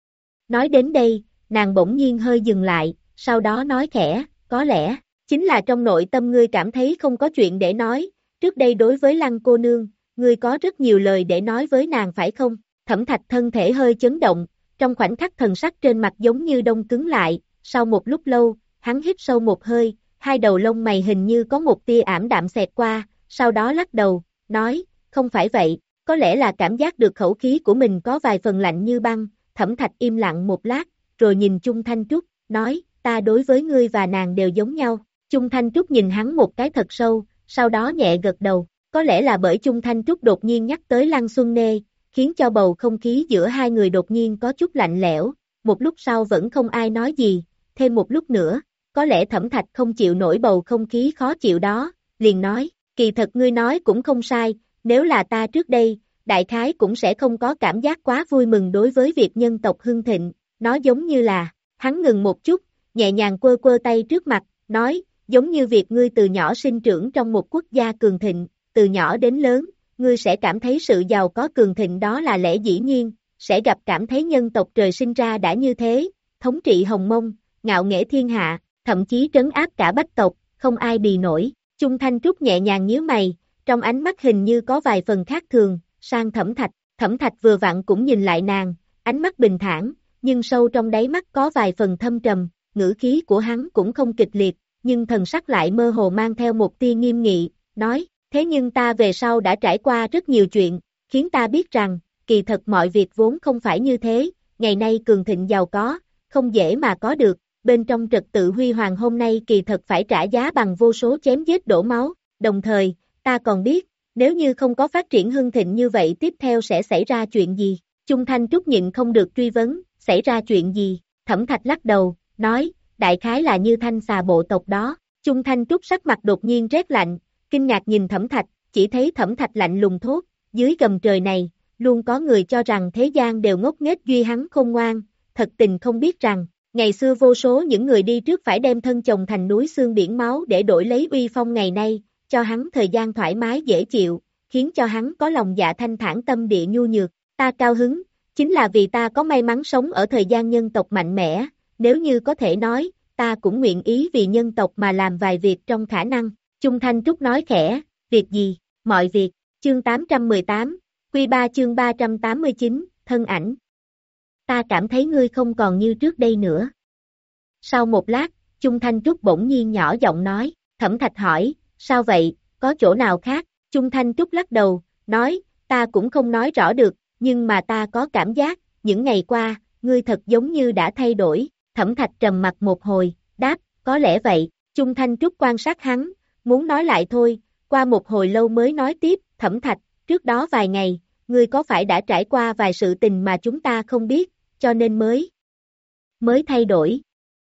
Nói đến đây, nàng bỗng nhiên hơi dừng lại, sau đó nói khẽ, có lẽ, chính là trong nội tâm ngươi cảm thấy không có chuyện để nói, trước đây đối với Lăng cô nương, ngươi có rất nhiều lời để nói với nàng phải không? Thẩm Thạch thân thể hơi chấn động, trong khoảnh khắc thần sắc trên mặt giống như đông cứng lại, sau một lúc lâu, hắn hít sâu một hơi, hai đầu lông mày hình như có một tia ảm đạm xẹt qua, sau đó lắc đầu, nói, không phải vậy, có lẽ là cảm giác được khẩu khí của mình có vài phần lạnh như băng, Thẩm Thạch im lặng một lát, rồi nhìn Chung Thanh Trúc, nói, ta đối với ngươi và nàng đều giống nhau, Chung Thanh Trúc nhìn hắn một cái thật sâu, sau đó nhẹ gật đầu, có lẽ là bởi Chung Thanh Trúc đột nhiên nhắc tới Lăng Xuân Nê, khiến cho bầu không khí giữa hai người đột nhiên có chút lạnh lẽo, một lúc sau vẫn không ai nói gì, thêm một lúc nữa, có lẽ Thẩm Thạch không chịu nổi bầu không khí khó chịu đó, liền nói, kỳ thật ngươi nói cũng không sai, nếu là ta trước đây, đại khái cũng sẽ không có cảm giác quá vui mừng đối với việc nhân tộc hưng thịnh, nó giống như là, hắn ngừng một chút, nhẹ nhàng quơ quơ tay trước mặt, nói, giống như việc ngươi từ nhỏ sinh trưởng trong một quốc gia cường thịnh, từ nhỏ đến lớn, ngươi sẽ cảm thấy sự giàu có cường thịnh đó là lẽ dĩ nhiên, sẽ gặp cảm thấy nhân tộc trời sinh ra đã như thế, thống trị Hồng Mông, ngạo nghễ thiên hạ, thậm chí trấn áp cả bách tộc, không ai bì nổi. Chung Thanh Trúc nhẹ nhàng nhíu mày, trong ánh mắt hình như có vài phần khác thường, sang Thẩm Thạch, Thẩm Thạch vừa vặn cũng nhìn lại nàng, ánh mắt bình thản, nhưng sâu trong đáy mắt có vài phần thâm trầm, ngữ khí của hắn cũng không kịch liệt, nhưng thần sắc lại mơ hồ mang theo một tia nghiêm nghị, nói, thế nhưng ta về sau đã trải qua rất nhiều chuyện, khiến ta biết rằng, kỳ thật mọi việc vốn không phải như thế, ngày nay cường thịnh giàu có, không dễ mà có được, bên trong trật tự huy hoàng hôm nay kỳ thật phải trả giá bằng vô số chém giết đổ máu, đồng thời, ta còn biết, nếu như không có phát triển hưng thịnh như vậy tiếp theo sẽ xảy ra chuyện gì, Chung Thanh Trúc nhịn không được truy vấn, xảy ra chuyện gì, Thẩm Thạch lắc đầu, nói, đại khái là như thanh xà bộ tộc đó, Chung Thanh Trúc sắc mặt đột nhiên rét lạnh, kinh ngạc nhìn Thẩm Thạch, chỉ thấy Thẩm Thạch lạnh lùng thốt, dưới gầm trời này, luôn có người cho rằng thế gian đều ngốc nghếch duy hắn khôn ngoan, thật tình không biết rằng, ngày xưa vô số những người đi trước phải đem thân chồng thành núi xương biển máu để đổi lấy uy phong ngày nay, cho hắn thời gian thoải mái dễ chịu, khiến cho hắn có lòng dạ thanh thản tâm địa nhu nhược, ta cao hứng, chính là vì ta có may mắn sống ở thời gian nhân tộc mạnh mẽ, nếu như có thể nói, ta cũng nguyện ý vì nhân tộc mà làm vài việc trong khả năng, Chung Thanh Trúc nói khẽ, việc gì, mọi việc, chương tám trăm mười tám, Quy ba chương ba trăm tám mươi chín, thân ảnh. Ta cảm thấy ngươi không còn như trước đây nữa. Sau một lát, Chung Thanh Trúc bỗng nhiên nhỏ giọng nói, Thẩm Thạch hỏi, sao vậy, có chỗ nào khác, Chung Thanh Trúc lắc đầu, nói, ta cũng không nói rõ được, nhưng mà ta có cảm giác, những ngày qua, ngươi thật giống như đã thay đổi, Thẩm Thạch trầm mặt một hồi, đáp, có lẽ vậy, Chung Thanh Trúc quan sát hắn, muốn nói lại thôi, qua một hồi lâu mới nói tiếp, Thẩm Thạch, trước đó vài ngày, ngươi có phải đã trải qua vài sự tình mà chúng ta không biết, cho nên mới mới thay đổi.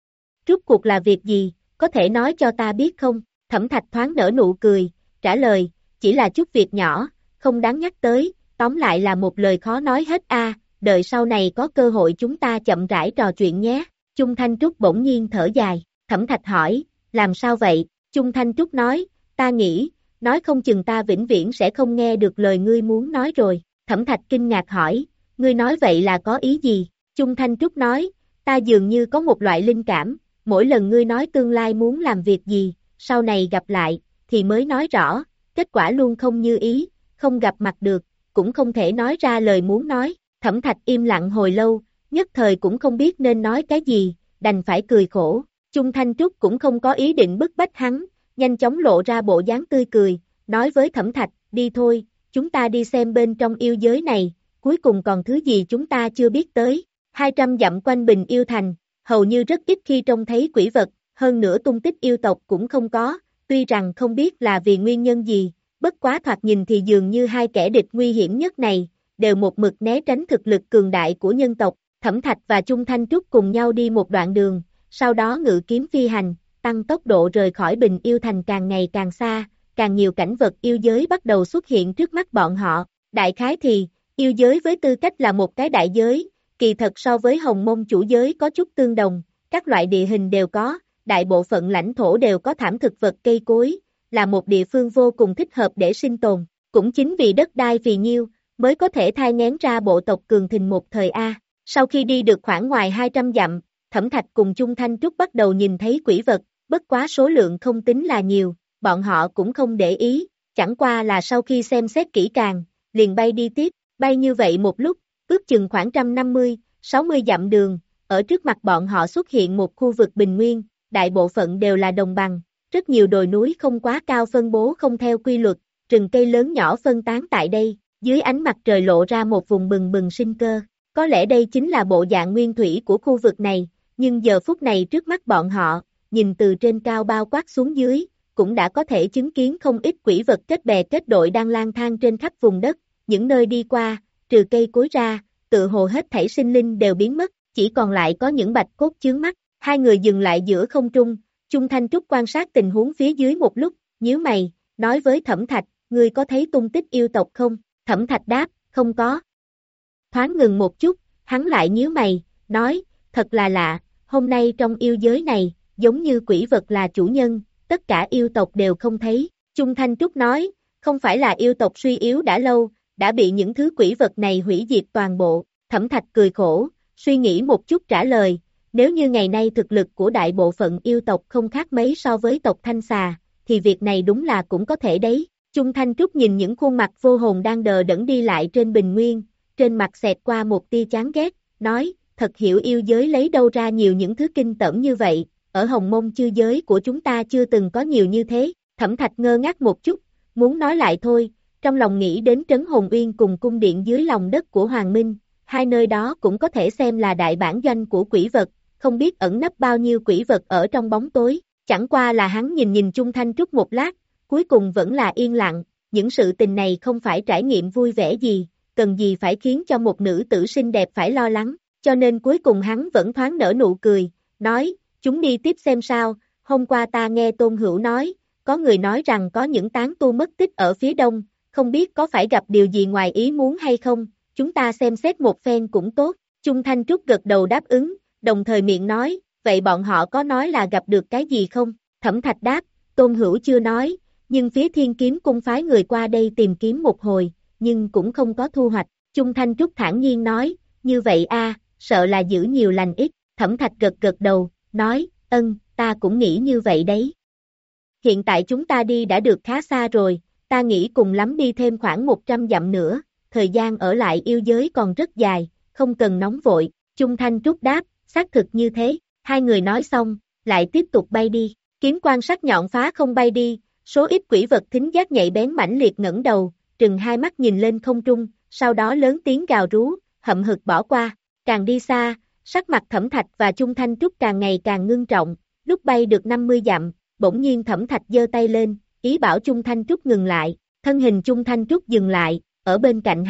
Rốt cuộc là việc gì, có thể nói cho ta biết không? Thẩm Thạch thoáng nở nụ cười, trả lời, chỉ là chút việc nhỏ, không đáng nhắc tới, tóm lại là một lời khó nói hết a, đợi sau này có cơ hội chúng ta chậm rãi trò chuyện nhé. Chung Thanh Trúc bỗng nhiên thở dài, Thẩm Thạch hỏi, làm sao vậy? Chung Thanh Trúc nói, ta nghĩ, nói không chừng ta vĩnh viễn sẽ không nghe được lời ngươi muốn nói rồi. Thẩm Thạch kinh ngạc hỏi, ngươi nói vậy là có ý gì? Chung Thanh Trúc nói, ta dường như có một loại linh cảm, mỗi lần ngươi nói tương lai muốn làm việc gì, sau này gặp lại, thì mới nói rõ, kết quả luôn không như ý, không gặp mặt được, cũng không thể nói ra lời muốn nói. Thẩm Thạch im lặng hồi lâu, nhất thời cũng không biết nên nói cái gì, đành phải cười khổ. Chung Thanh Trúc cũng không có ý định bức bách hắn, nhanh chóng lộ ra bộ dáng tươi cười, nói với Thẩm Thạch, đi thôi, chúng ta đi xem bên trong yêu giới này, cuối cùng còn thứ gì chúng ta chưa biết tới. hai trăm dặm quanh Bình Yêu Thành, hầu như rất ít khi trông thấy quỷ vật, hơn nữa tung tích yêu tộc cũng không có, tuy rằng không biết là vì nguyên nhân gì, bất quá thoạt nhìn thì dường như hai kẻ địch nguy hiểm nhất này, đều một mực né tránh thực lực cường đại của nhân tộc. Thẩm Thạch và Chung Thanh Trúc cùng nhau đi một đoạn đường, sau đó ngự kiếm phi hành, tăng tốc độ rời khỏi Bình Yêu Thành càng ngày càng xa, càng nhiều cảnh vật yêu giới bắt đầu xuất hiện trước mắt bọn họ. Đại khái thì, yêu giới với tư cách là một cái đại giới, kỳ thật so với Hồng Mông chủ giới có chút tương đồng, các loại địa hình đều có, đại bộ phận lãnh thổ đều có thảm thực vật cây cối, là một địa phương vô cùng thích hợp để sinh tồn, cũng chính vì đất đai phì nhiêu, mới có thể thai nghén ra bộ tộc cường thịnh một thời A. Sau khi đi được khoảng ngoài hai trăm dặm, Thẩm Thạch cùng Chung Thanh Trúc bắt đầu nhìn thấy quỷ vật, bất quá số lượng không tính là nhiều, bọn họ cũng không để ý, chẳng qua là sau khi xem xét kỹ càng, liền bay đi tiếp, bay như vậy một lúc, ước chừng khoảng một trăm năm mươi, sáu mươi dặm đường, ở trước mặt bọn họ xuất hiện một khu vực bình nguyên, đại bộ phận đều là đồng bằng, rất nhiều đồi núi không quá cao phân bố không theo quy luật, rừng cây lớn nhỏ phân tán tại đây, dưới ánh mặt trời lộ ra một vùng bừng bừng sinh cơ. Có lẽ đây chính là bộ dạng nguyên thủy của khu vực này, nhưng giờ phút này trước mắt bọn họ, nhìn từ trên cao bao quát xuống dưới, cũng đã có thể chứng kiến không ít quỷ vật kết bè kết đội đang lang thang trên khắp vùng đất, những nơi đi qua, trừ cây cối ra, tự hồ hết thảy sinh linh đều biến mất, chỉ còn lại có những bạch cốt chướng mắt. Hai người dừng lại giữa không trung, Chung Thanh Trúc quan sát tình huống phía dưới một lúc, nhíu mày, nói với Thẩm Thạch, ngươi có thấy tung tích yêu tộc không? Thẩm Thạch đáp, không có. Thoáng ngừng một chút, hắn lại nhíu mày, nói, thật là lạ, hôm nay trong yêu giới này, giống như quỷ vật là chủ nhân, tất cả yêu tộc đều không thấy. Chung Thanh Trúc nói, không phải là yêu tộc suy yếu đã lâu, đã bị những thứ quỷ vật này hủy diệt toàn bộ. Thẩm Thạch cười khổ, suy nghĩ một chút trả lời, nếu như ngày nay thực lực của đại bộ phận yêu tộc không khác mấy so với tộc Thanh Xà, thì việc này đúng là cũng có thể đấy. Chung Thanh Trúc nhìn những khuôn mặt vô hồn đang đờ đẫn đi lại trên bình nguyên, trên mặt xẹt qua một tia chán ghét, nói, thật hiểu yêu giới lấy đâu ra nhiều những thứ kinh tởm như vậy, ở Hồng Mông chư giới của chúng ta chưa từng có nhiều như thế. Thẩm Thạch ngơ ngác một chút, muốn nói lại thôi, trong lòng nghĩ đến Trấn Hồn Uyên cùng cung điện dưới lòng đất của Hoàng Minh, hai nơi đó cũng có thể xem là đại bản doanh của quỷ vật, không biết ẩn nấp bao nhiêu quỷ vật ở trong bóng tối, chẳng qua là hắn nhìn nhìn Chung Thanh Trúc một lát, cuối cùng vẫn là yên lặng, những sự tình này không phải trải nghiệm vui vẻ gì, cần gì phải khiến cho một nữ tử xinh đẹp phải lo lắng, cho nên cuối cùng hắn vẫn thoáng nở nụ cười, nói, chúng đi tiếp xem sao, hôm qua ta nghe Tôn Hữu nói, có người nói rằng có những tán tu mất tích ở phía đông, không biết có phải gặp điều gì ngoài ý muốn hay không, chúng ta xem xét một phen cũng tốt. Chung Thanh Trúc gật đầu đáp ứng, đồng thời miệng nói, vậy bọn họ có nói là gặp được cái gì không? Thẩm Thạch đáp, Tôn Hữu chưa nói, nhưng phía Thiên Kiếm Cung phái người qua đây tìm kiếm một hồi, nhưng cũng không có thu hoạch. Chung Thanh Trúc thản nhiên nói, như vậy a, sợ là giữ nhiều lành ít. Thẩm Thạch gật gật đầu, nói, ân, ta cũng nghĩ như vậy đấy. Hiện tại chúng ta đi đã được khá xa rồi, ta nghĩ cùng lắm đi thêm khoảng một trăm dặm nữa, thời gian ở lại yêu giới còn rất dài, không cần nóng vội. Chung Thanh Trúc đáp, xác thực như thế. Hai người nói xong, lại tiếp tục bay đi. Kiếm quan sắc nhọn phá không bay đi, số ít quỷ vật thính giác nhạy bén mãnh liệt ngẩng đầu, trừng hai mắt nhìn lên không trung, sau đó lớn tiếng gào rú, hậm hực bỏ qua. Càng đi xa, sắc mặt Thẩm Thạch và Chung Thanh Trúc càng ngày càng ngưng trọng, lúc bay được năm mươi dặm, bỗng nhiên Thẩm Thạch giơ tay lên, ý bảo Chung Thanh Trúc ngừng lại, thân hình Chung Thanh Trúc dừng lại, ở bên cạnh hắn,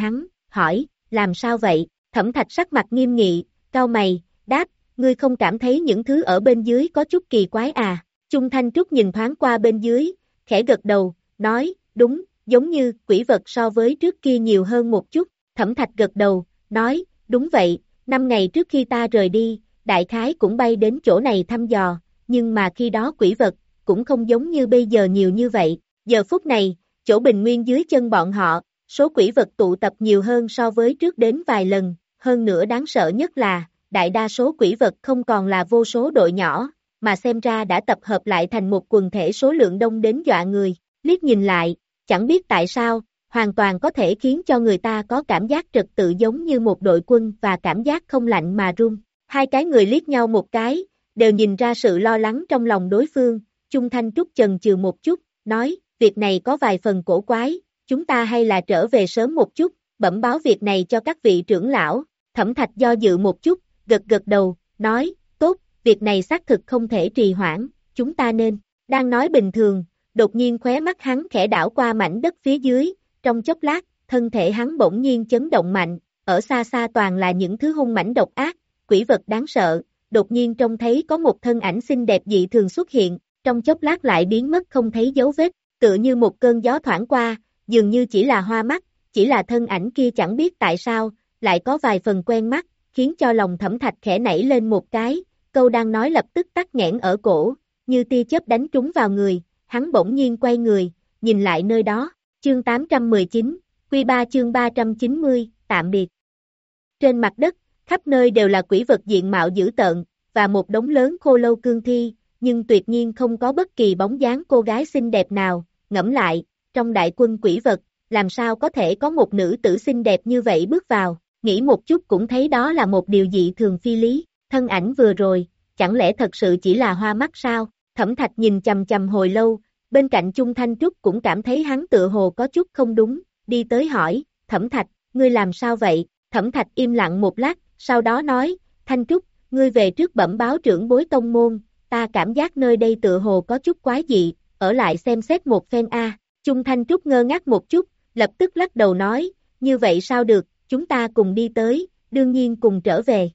hỏi, làm sao vậy? Thẩm Thạch sắc mặt nghiêm nghị, cau mày, đáp, ngươi không cảm thấy những thứ ở bên dưới có chút kỳ quái à? Chung Thanh Trúc nhìn thoáng qua bên dưới, khẽ gật đầu, nói, đúng, giống như quỷ vật so với trước kia nhiều hơn một chút. Thẩm Thạch gật đầu, nói, đúng vậy, năm ngày trước khi ta rời đi, đại khái cũng bay đến chỗ này thăm dò, nhưng mà khi đó quỷ vật cũng không giống như bây giờ nhiều như vậy. Giờ phút này, chỗ bình nguyên dưới chân bọn họ, số quỷ vật tụ tập nhiều hơn so với trước đến vài lần, hơn nữa đáng sợ nhất là, đại đa số quỷ vật không còn là vô số đội nhỏ, mà xem ra đã tập hợp lại thành một quần thể số lượng đông đến dọa người. Liếc nhìn lại, chẳng biết tại sao, hoàn toàn có thể khiến cho người ta có cảm giác trật tự giống như một đội quân và cảm giác không lạnh mà run. Hai cái người liếc nhau một cái, đều nhìn ra sự lo lắng trong lòng đối phương. Chung Thanh Trúc chần chừ một chút, nói, việc này có vài phần cổ quái, chúng ta hay là trở về sớm một chút, bẩm báo việc này cho các vị trưởng lão. Thẩm Thạch do dự một chút, gật gật đầu, nói, tốt, việc này xác thực không thể trì hoãn, chúng ta nên, đang nói bình thường, đột nhiên khóe mắt hắn khẽ đảo qua mảnh đất phía dưới, trong chốc lát, thân thể hắn bỗng nhiên chấn động mạnh, ở xa xa toàn là những thứ hung mãnh độc ác, quỷ vật đáng sợ, đột nhiên trông thấy có một thân ảnh xinh đẹp dị thường xuất hiện, trong chốc lát lại biến mất không thấy dấu vết, tựa như một cơn gió thoảng qua, dường như chỉ là hoa mắt, chỉ là thân ảnh kia chẳng biết tại sao, lại có vài phần quen mắt, khiến cho lòng Thẩm Thạch khẽ nảy lên một cái, câu đang nói lập tức tắc nghẽn ở cổ, như tia chớp đánh trúng vào người, hắn bỗng nhiên quay người, nhìn lại nơi đó, chương tám trăm mười chín, quy ba chương ba trăm chín mươi, tạm biệt. Trên mặt đất, khắp nơi đều là quỷ vật diện mạo dữ tợn, và một đống lớn khô lâu cương thi, nhưng tuyệt nhiên không có bất kỳ bóng dáng cô gái xinh đẹp nào, ngẫm lại, trong đại quân quỷ vật, làm sao có thể có một nữ tử xinh đẹp như vậy bước vào, nghĩ một chút cũng thấy đó là một điều dị thường phi lý, thân ảnh vừa rồi, chẳng lẽ thật sự chỉ là hoa mắt sao? Thẩm Thạch nhìn chằm chằm hồi lâu, bên cạnh Chung Thanh Trúc cũng cảm thấy hắn tựa hồ có chút không đúng, đi tới hỏi, Thẩm Thạch, ngươi làm sao vậy? Thẩm Thạch im lặng một lát, sau đó nói, Thanh Trúc, ngươi về trước bẩm báo trưởng bối tông môn, ta cảm giác nơi đây tựa hồ có chút quái dị, ở lại xem xét một phen a. Chung Thanh Trúc ngơ ngác một chút, lập tức lắc đầu nói, như vậy sao được, chúng ta cùng đi tới, đương nhiên cùng trở về.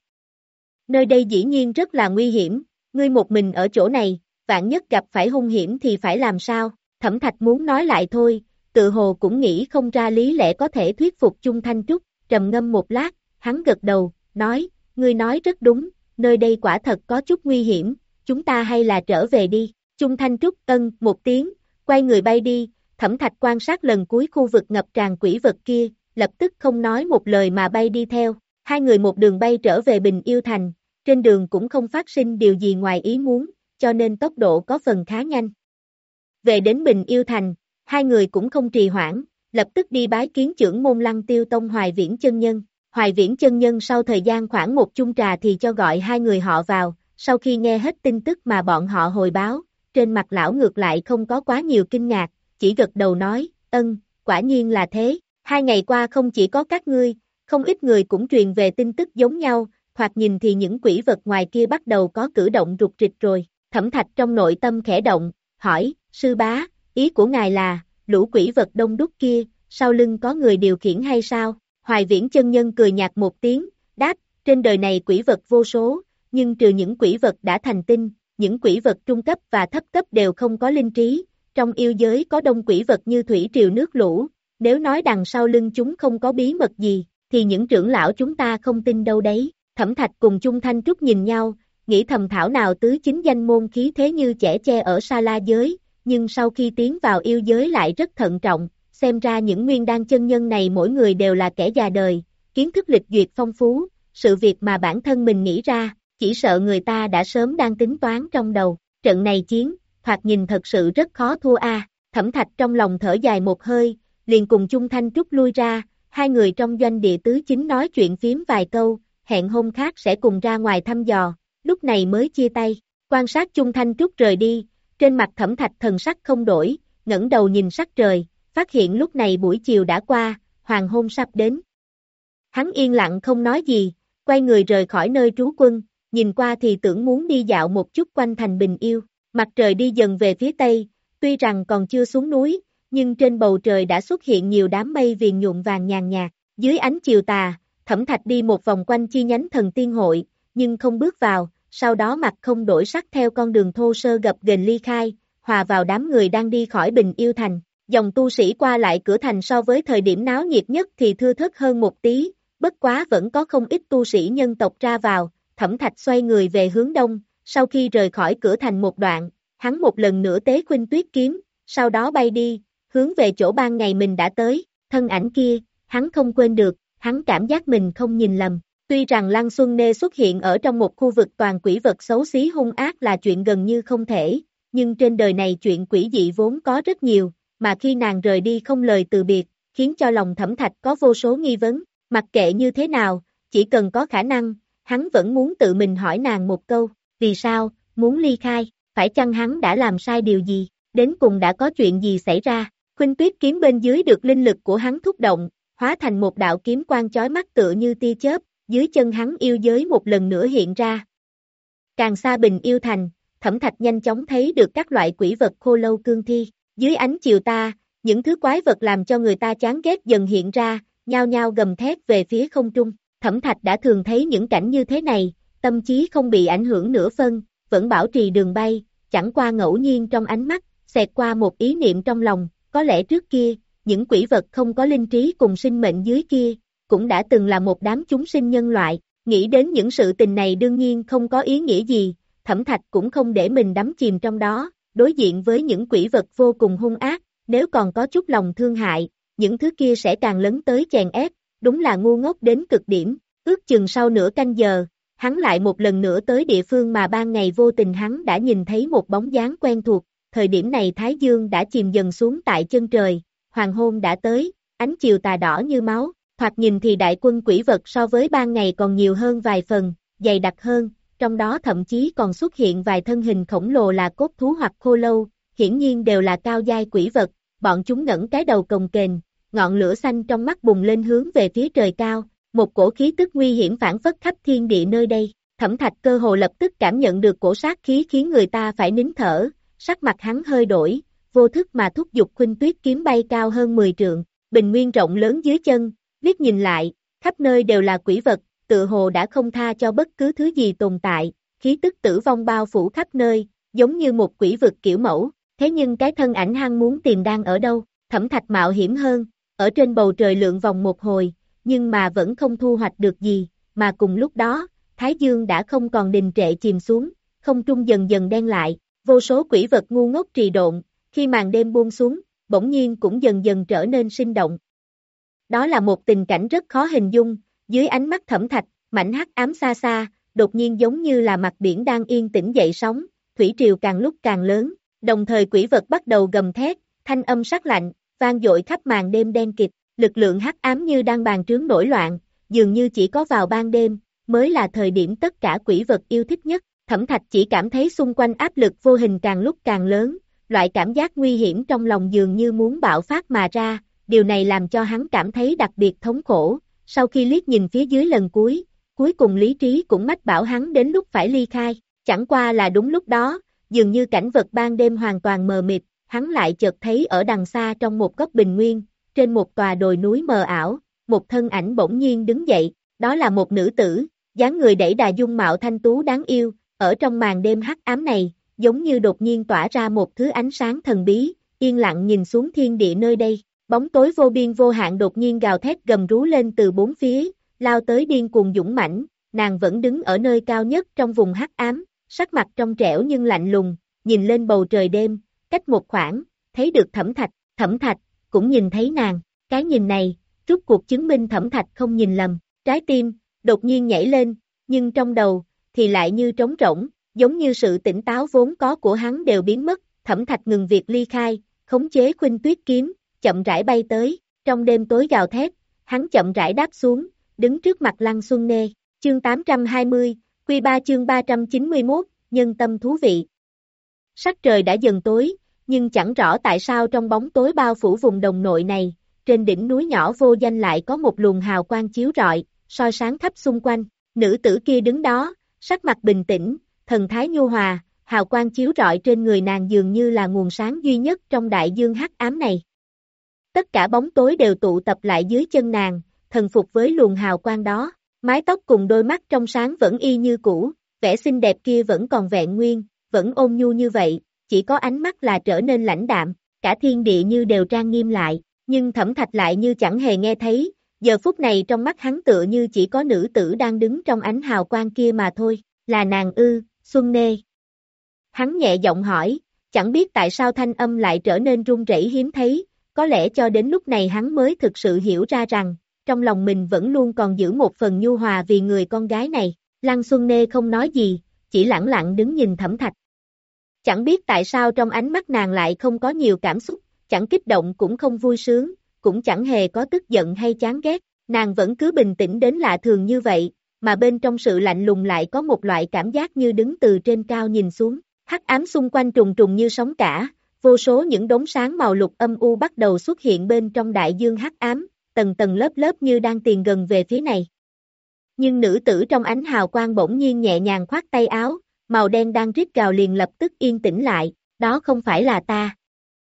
Nơi đây dĩ nhiên rất là nguy hiểm, ngươi một mình ở chỗ này, vạn nhất gặp phải hung hiểm thì phải làm sao? Thẩm Thạch muốn nói lại thôi, tự hồ cũng nghĩ không ra lý lẽ có thể thuyết phục Chung Thanh Trúc, trầm ngâm một lát, hắn gật đầu, nói, ngươi nói rất đúng, nơi đây quả thật có chút nguy hiểm, chúng ta hay là trở về đi. Chung Thanh Trúc ân một tiếng, quay người bay đi, Thẩm Thạch quan sát lần cuối khu vực ngập tràn quỷ vật kia, lập tức không nói một lời mà bay đi theo, hai người một đường bay trở về Bình Yêu Thành, trên đường cũng không phát sinh điều gì ngoài ý muốn, cho nên tốc độ có phần khá nhanh. Về đến Bình Yêu Thành, hai người cũng không trì hoãn, lập tức đi bái kiến trưởng môn Lăng Tiêu Tông Hoài Viễn chân nhân. Hoài Viễn chân nhân sau thời gian khoảng một chung trà thì cho gọi hai người họ vào, sau khi nghe hết tin tức mà bọn họ hồi báo, trên mặt lão ngược lại không có quá nhiều kinh ngạc, chỉ gật đầu nói, ân, quả nhiên là thế, hai ngày qua không chỉ có các ngươi, không ít người cũng truyền về tin tức giống nhau, thoạt nhìn thì những quỷ vật ngoài kia bắt đầu có cử động rục rịch rồi. Thẩm Thạch trong nội tâm khẽ động, hỏi, sư bá, ý của ngài là, lũ quỷ vật đông đúc kia, sau lưng có người điều khiển hay sao? Hoài Viễn chân nhân cười nhạt một tiếng, đáp, trên đời này quỷ vật vô số, nhưng trừ những quỷ vật đã thành tinh, những quỷ vật trung cấp và thấp cấp đều không có linh trí, trong yêu giới có đông quỷ vật như thủy triều nước lũ, nếu nói đằng sau lưng chúng không có bí mật gì, thì những trưởng lão chúng ta không tin đâu đấy. Thẩm Thạch cùng Chung Thanh Trúc nhìn nhau, nghĩ thầm thảo nào tứ chính danh môn khí thế như chẻ che ở Sa La giới, nhưng sau khi tiến vào yêu giới lại rất thận trọng, xem ra những nguyên đan chân nhân này mỗi người đều là kẻ già đời, kiến thức lịch duyệt phong phú, sự việc mà bản thân mình nghĩ ra, chỉ sợ người ta đã sớm đang tính toán trong đầu, trận này chiến, thoạt nhìn thật sự rất khó thua a. Thẩm Thạch trong lòng thở dài một hơi, liền cùng Chung Thanh Trúc lui ra, hai người trong doanh địa tứ chính nói chuyện phím vài câu, hẹn hôm khác sẽ cùng ra ngoài thăm dò, lúc này mới chia tay, quan sát Chung Thanh Trúc rời đi, trên mặt Thẩm Thạch thần sắc không đổi, ngẩng đầu nhìn sắc trời, phát hiện lúc này buổi chiều đã qua, hoàng hôn sắp đến. Hắn yên lặng không nói gì, quay người rời khỏi nơi trú quân, nhìn qua thì tưởng muốn đi dạo một chút quanh thành Bình Yêu, mặt trời đi dần về phía tây, tuy rằng còn chưa xuống núi, nhưng trên bầu trời đã xuất hiện nhiều đám mây viền nhuộm vàng nhàn nhạt, Dưới ánh chiều tà, Thẩm Thạch đi một vòng quanh chi nhánh thần tiên hội, nhưng không bước vào, sau đó mặt không đổi sắc theo con đường thô sơ gập ghềnh ly khai, hòa vào đám người đang đi khỏi Bình Yêu Thành. Dòng tu sĩ qua lại cửa thành so với thời điểm náo nhiệt nhất thì thưa thớt hơn một tí, bất quá vẫn có không ít tu sĩ nhân tộc ra vào. Thẩm Thạch xoay người về hướng đông, sau khi rời khỏi cửa thành một đoạn, hắn một lần nữa tế khuynh tuyết kiếm, sau đó bay đi, hướng về chỗ ban ngày mình đã tới. Thân ảnh kia, hắn không quên được, hắn cảm giác mình không nhìn lầm. Tuy rằng Lăng Xuân Nê xuất hiện ở trong một khu vực toàn quỷ vật xấu xí hung ác là chuyện gần như không thể, nhưng trên đời này chuyện quỷ dị vốn có rất nhiều, mà khi nàng rời đi không lời từ biệt, khiến cho lòng Thẩm Thạch có vô số nghi vấn. Mặc kệ như thế nào, chỉ cần có khả năng, hắn vẫn muốn tự mình hỏi nàng một câu, vì sao, muốn ly khai, phải chăng hắn đã làm sai điều gì, đến cùng đã có chuyện gì xảy ra. Khuynh tuyết kiếm bên dưới được linh lực của hắn thúc động, hóa thành một đạo kiếm quang chói mắt tựa như tia chớp, dưới chân hắn yêu giới một lần nữa hiện ra. Càng xa Bình Yêu Thành, Thẩm Thạch nhanh chóng thấy được các loại quỷ vật khô lâu cương thi, dưới ánh chiều ta, những thứ quái vật làm cho người ta chán ghét dần hiện ra, nhao nhao gầm thét về phía không trung. Thẩm Thạch đã thường thấy những cảnh như thế này, tâm trí không bị ảnh hưởng nửa phân, vẫn bảo trì đường bay, chẳng qua ngẫu nhiên trong ánh mắt, xẹt qua một ý niệm trong lòng, có lẽ trước kia, những quỷ vật không có linh trí cùng sinh mệnh dưới kia, cũng đã từng là một đám chúng sinh nhân loại. Nghĩ đến những sự tình này đương nhiên không có ý nghĩa gì, Thẩm Thạch cũng không để mình đắm chìm trong đó, đối diện với những quỷ vật vô cùng hung ác, nếu còn có chút lòng thương hại, những thứ kia sẽ càng lấn tới chèn ép, đúng là ngu ngốc đến cực điểm. Ước chừng sau nửa canh giờ, hắn lại một lần nữa tới địa phương mà ban ngày vô tình hắn đã nhìn thấy một bóng dáng quen thuộc. Thời điểm này Thái Dương đã chìm dần xuống tại chân trời, hoàng hôn đã tới, ánh chiều tà đỏ như máu, thoạt nhìn thì đại quân quỷ vật so với ban ngày còn nhiều hơn vài phần, dày đặc hơn, trong đó thậm chí còn xuất hiện vài thân hình khổng lồ là cốt thú hoặc khô lâu, hiển nhiên đều là cao giai quỷ vật, bọn chúng ngẩng cái đầu cồng kềnh, ngọn lửa xanh trong mắt bùng lên hướng về phía trời cao, một cổ khí tức nguy hiểm phảng phất khắp thiên địa nơi đây. Thẩm Thạch cơ hồ lập tức cảm nhận được cổ sát khí khiến người ta phải nín thở, sắc mặt hắn hơi đổi, vô thức mà thúc giục khuynh tuyết kiếm bay cao hơn mười trượng, bình nguyên rộng lớn dưới chân, liếc nhìn lại, khắp nơi đều là quỷ vật, tự hồ đã không tha cho bất cứ thứ gì tồn tại, khí tức tử vong bao phủ khắp nơi, giống như một quỷ vực kiểu mẫu. Thế nhưng cái thân ảnh hắn muốn tìm đang ở đâu? Thẩm Thạch mạo hiểm hơn, ở trên bầu trời lượn vòng một hồi, nhưng mà vẫn không thu hoạch được gì, mà cùng lúc đó, Thái Dương đã không còn đình trệ chìm xuống, không trung dần dần đen lại, vô số quỷ vật ngu ngốc trì độn, khi màn đêm buông xuống, bỗng nhiên cũng dần dần trở nên sinh động. Đó là một tình cảnh rất khó hình dung, dưới ánh mắt Thẩm Thạch, mảnh hắc ám xa xa, đột nhiên giống như là mặt biển đang yên tĩnh dậy sóng, thủy triều càng lúc càng lớn, đồng thời quỷ vật bắt đầu gầm thét, thanh âm sắc lạnh, vang dội khắp màn đêm đen kịt, lực lượng hắc ám như đang bàn trướng nổi loạn, dường như chỉ có vào ban đêm, mới là thời điểm tất cả quỷ vật yêu thích nhất. Thẩm Thạch chỉ cảm thấy xung quanh áp lực vô hình càng lúc càng lớn, loại cảm giác nguy hiểm trong lòng dường như muốn bạo phát mà ra, điều này làm cho hắn cảm thấy đặc biệt thống khổ. Sau khi liếc nhìn phía dưới lần cuối, cuối cùng lý trí cũng mách bảo hắn đến lúc phải ly khai, chẳng qua là đúng lúc đó, dường như cảnh vật ban đêm hoàn toàn mờ mịt, hắn lại chợt thấy ở đằng xa trong một góc bình nguyên, trên một tòa đồi núi mờ ảo, một thân ảnh bỗng nhiên đứng dậy, đó là một nữ tử, dáng người đẩy đà dung mạo thanh tú đáng yêu, ở trong màn đêm hắc ám này, giống như đột nhiên tỏa ra một thứ ánh sáng thần bí, yên lặng nhìn xuống thiên địa nơi đây, bóng tối vô biên vô hạn đột nhiên gào thét gầm rú lên từ bốn phía, lao tới điên cuồng dũng mãnh, nàng vẫn đứng ở nơi cao nhất trong vùng hắc ám, sắc mặt trong trẻo nhưng lạnh lùng, nhìn lên bầu trời đêm, cách một khoảng, thấy được Thẩm Thạch, Thẩm Thạch cũng nhìn thấy nàng, cái nhìn này, rút cuộc chứng minh Thẩm Thạch không nhìn lầm, trái tim đột nhiên nhảy lên, nhưng trong đầu thì lại như trống rỗng, giống như sự tỉnh táo vốn có của hắn đều biến mất. Thẩm Thạch ngừng việc ly khai, khống chế khuynh tuyết kiếm, chậm rãi bay tới, trong đêm tối gào thét, hắn chậm rãi đáp xuống, đứng trước mặt Lăng Xuân Nê. Chương tám trăm hai mươi, Quy ba chương ba trăm chín mươi mốt, nhân tâm thú vị. Sắc trời đã dần tối, nhưng chẳng rõ tại sao trong bóng tối bao phủ vùng đồng nội này, trên đỉnh núi nhỏ vô danh lại có một luồng hào quang chiếu rọi, soi sáng khắp xung quanh. Nữ tử kia đứng đó, sắc mặt bình tĩnh, thần thái nhu hòa, hào quang chiếu rọi trên người nàng dường như là nguồn sáng duy nhất trong đại dương hắc ám này. Tất cả bóng tối đều tụ tập lại dưới chân nàng, thần phục với luồng hào quang đó. Mái tóc cùng đôi mắt trong sáng vẫn y như cũ, vẻ xinh đẹp kia vẫn còn vẹn nguyên, vẫn ôn nhu như vậy, chỉ có ánh mắt là trở nên lãnh đạm, cả thiên địa như đều trang nghiêm lại, nhưng Thẩm Thạch lại như chẳng hề nghe thấy, giờ phút này trong mắt hắn tựa như chỉ có nữ tử đang đứng trong ánh hào quang kia mà thôi, là nàng ư, Xuân Nê. Hắn nhẹ giọng hỏi, chẳng biết tại sao thanh âm lại trở nên run rẩy hiếm thấy, có lẽ cho đến lúc này hắn mới thực sự hiểu ra rằng, trong lòng mình vẫn luôn còn giữ một phần nhu hòa vì người con gái này. Lăng Xuân Nê không nói gì, chỉ lẳng lặng đứng nhìn Thẩm Thạch. Chẳng biết tại sao trong ánh mắt nàng lại không có nhiều cảm xúc, chẳng kích động cũng không vui sướng, cũng chẳng hề có tức giận hay chán ghét, nàng vẫn cứ bình tĩnh đến lạ thường như vậy, mà bên trong sự lạnh lùng lại có một loại cảm giác như đứng từ trên cao nhìn xuống, hắc ám xung quanh trùng trùng như sóng cả, vô số những đốm sáng màu lục âm u bắt đầu xuất hiện bên trong đại dương hắc ám, tầng tầng lớp lớp như đang tiến gần về phía này. Nhưng nữ tử trong ánh hào quang bỗng nhiên nhẹ nhàng khoác tay áo, màu đen đang rít gào liền lập tức yên tĩnh lại, đó không phải là ta.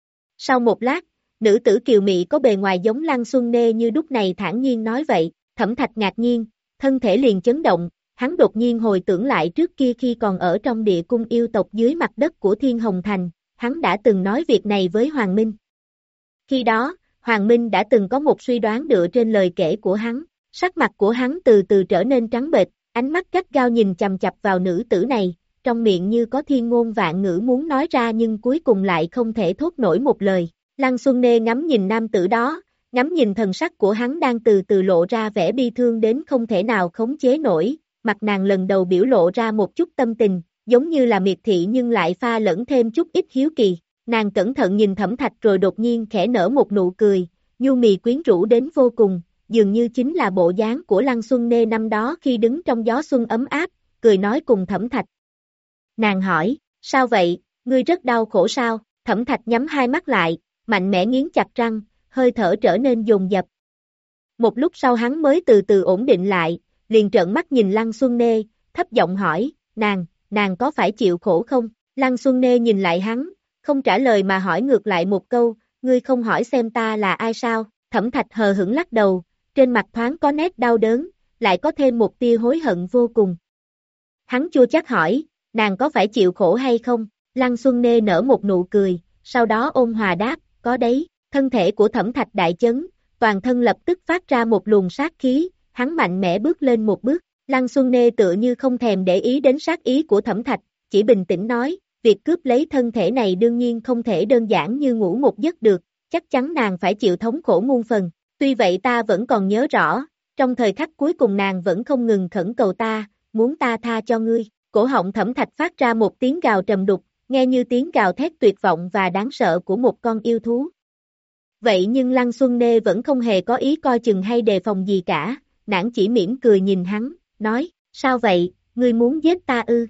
Sau một lát, nữ tử kiều mị có bề ngoài giống Lăng Xuân Nê như đúc này thản nhiên nói vậy, Thẩm Thạch ngạc nhiên, thân thể liền chấn động, hắn đột nhiên hồi tưởng lại trước kia khi còn ở trong địa cung yêu tộc dưới mặt đất của Thiên Hồng Thành, hắn đã từng nói việc này với Hoàng Minh. Khi đó, Hoàng Minh đã từng có một suy đoán dựa trên lời kể của hắn, sắc mặt của hắn từ từ trở nên trắng bệch, ánh mắt gắt gao nhìn chằm chằm vào nữ tử này, trong miệng như có thiên ngôn vạn ngữ muốn nói ra nhưng cuối cùng lại không thể thốt nổi một lời. Lăng Xuân Nê ngắm nhìn nam tử đó, ngắm nhìn thần sắc của hắn đang từ từ lộ ra vẻ bi thương đến không thể nào khống chế nổi, mặt nàng lần đầu biểu lộ ra một chút tâm tình, giống như là miệt thị nhưng lại pha lẫn thêm chút ít hiếu kỳ. Nàng cẩn thận nhìn Thẩm Thạch rồi đột nhiên khẽ nở một nụ cười, nhu mì quyến rũ đến vô cùng, dường như chính là bộ dáng của Lăng Xuân Nê năm đó khi đứng trong gió xuân ấm áp, cười nói cùng Thẩm Thạch. Nàng hỏi, sao vậy, ngươi rất đau khổ sao? Thẩm Thạch nhắm hai mắt lại, mạnh mẽ nghiến chặt răng, hơi thở trở nên dồn dập. Một lúc sau hắn mới từ từ ổn định lại, liền trợn mắt nhìn Lăng Xuân Nê, thấp giọng hỏi, nàng, nàng có phải chịu khổ không? Lăng Xuân Nê nhìn lại hắn, không trả lời mà hỏi ngược lại một câu, ngươi không hỏi xem ta là ai sao? Thẩm Thạch hờ hững lắc đầu, trên mặt thoáng có nét đau đớn, lại có thêm một tia hối hận vô cùng. Hắn chua chắc hỏi, nàng có phải chịu khổ hay không? Lăng Xuân Nê nở một nụ cười, sau đó ôn hòa đáp, có đấy, thân thể của Thẩm Thạch đại chấn, toàn thân lập tức phát ra một luồng sát khí, hắn mạnh mẽ bước lên một bước, Lăng Xuân Nê tựa như không thèm để ý đến sát ý của Thẩm Thạch, chỉ bình tĩnh nói, việc cướp lấy thân thể này đương nhiên không thể đơn giản như ngủ một giấc được, chắc chắn nàng phải chịu thống khổ muôn phần, tuy vậy ta vẫn còn nhớ rõ, trong thời khắc cuối cùng nàng vẫn không ngừng khẩn cầu ta, muốn ta tha cho ngươi, cổ họng Thẩm Thạch phát ra một tiếng gào trầm đục, nghe như tiếng gào thét tuyệt vọng và đáng sợ của một con yêu thú. Vậy nhưng Lăng Xuân Nê vẫn không hề có ý coi chừng hay đề phòng gì cả, nàng chỉ mỉm cười nhìn hắn, nói, sao vậy, ngươi muốn giết ta ư?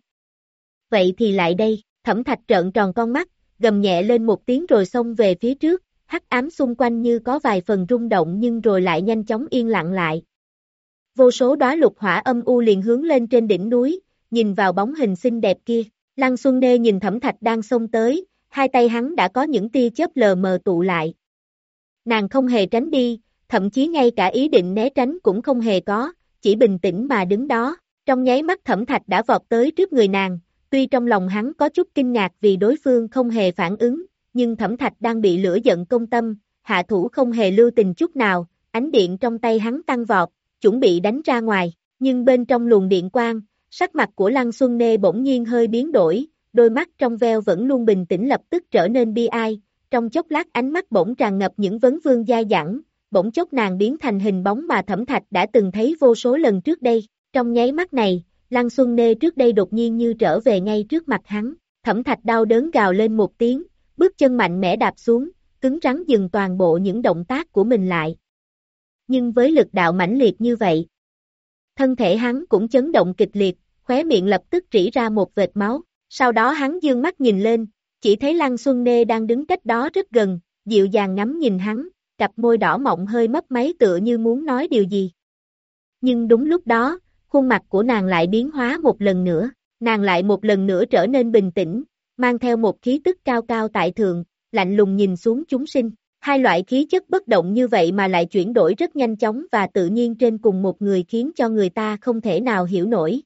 Vậy thì lại đây, Thẩm Thạch trợn tròn con mắt, gầm nhẹ lên một tiếng rồi xông về phía trước, hắc ám xung quanh như có vài phần rung động nhưng rồi lại nhanh chóng yên lặng lại. Vô số đóa lục hỏa âm u liền hướng lên trên đỉnh núi, nhìn vào bóng hình xinh đẹp kia, Lăng Xuân Nê nhìn Thẩm Thạch đang xông tới, hai tay hắn đã có những tia chớp lờ mờ tụ lại. Nàng không hề tránh đi, thậm chí ngay cả ý định né tránh cũng không hề có, chỉ bình tĩnh mà đứng đó, trong nháy mắt Thẩm Thạch đã vọt tới trước người nàng, tuy trong lòng hắn có chút kinh ngạc vì đối phương không hề phản ứng, nhưng Thẩm Thạch đang bị lửa giận công tâm, hạ thủ không hề lưu tình chút nào, ánh điện trong tay hắn tăng vọt, chuẩn bị đánh ra ngoài, nhưng bên trong luồng điện quang, sắc mặt của Lăng Xuân Nê bỗng nhiên hơi biến đổi, đôi mắt trong veo vẫn luôn bình tĩnh lập tức trở nên bi ai, trong chốc lát ánh mắt bỗng tràn ngập những vấn vương dai dẳng, bỗng chốc nàng biến thành hình bóng mà Thẩm Thạch đã từng thấy vô số lần trước đây, trong nháy mắt này, Lăng Xuân Nê trước đây đột nhiên như trở về ngay trước mặt hắn, Thẩm Thạch đau đớn gào lên một tiếng, bước chân mạnh mẽ đạp xuống, cứng rắn dừng toàn bộ những động tác của mình lại. Nhưng với lực đạo mãnh liệt như vậy, thân thể hắn cũng chấn động kịch liệt, khóe miệng lập tức rỉ ra một vệt máu, sau đó hắn dương mắt nhìn lên, chỉ thấy Lăng Xuân Nê đang đứng cách đó rất gần, dịu dàng ngắm nhìn hắn, cặp môi đỏ mọng hơi mấp máy tựa như muốn nói điều gì. Nhưng đúng lúc đó, khuôn mặt của nàng lại biến hóa một lần nữa, nàng lại một lần nữa trở nên bình tĩnh, mang theo một khí tức cao cao tại thượng, lạnh lùng nhìn xuống chúng sinh. Hai loại khí chất bất động như vậy mà lại chuyển đổi rất nhanh chóng và tự nhiên trên cùng một người khiến cho người ta không thể nào hiểu nổi.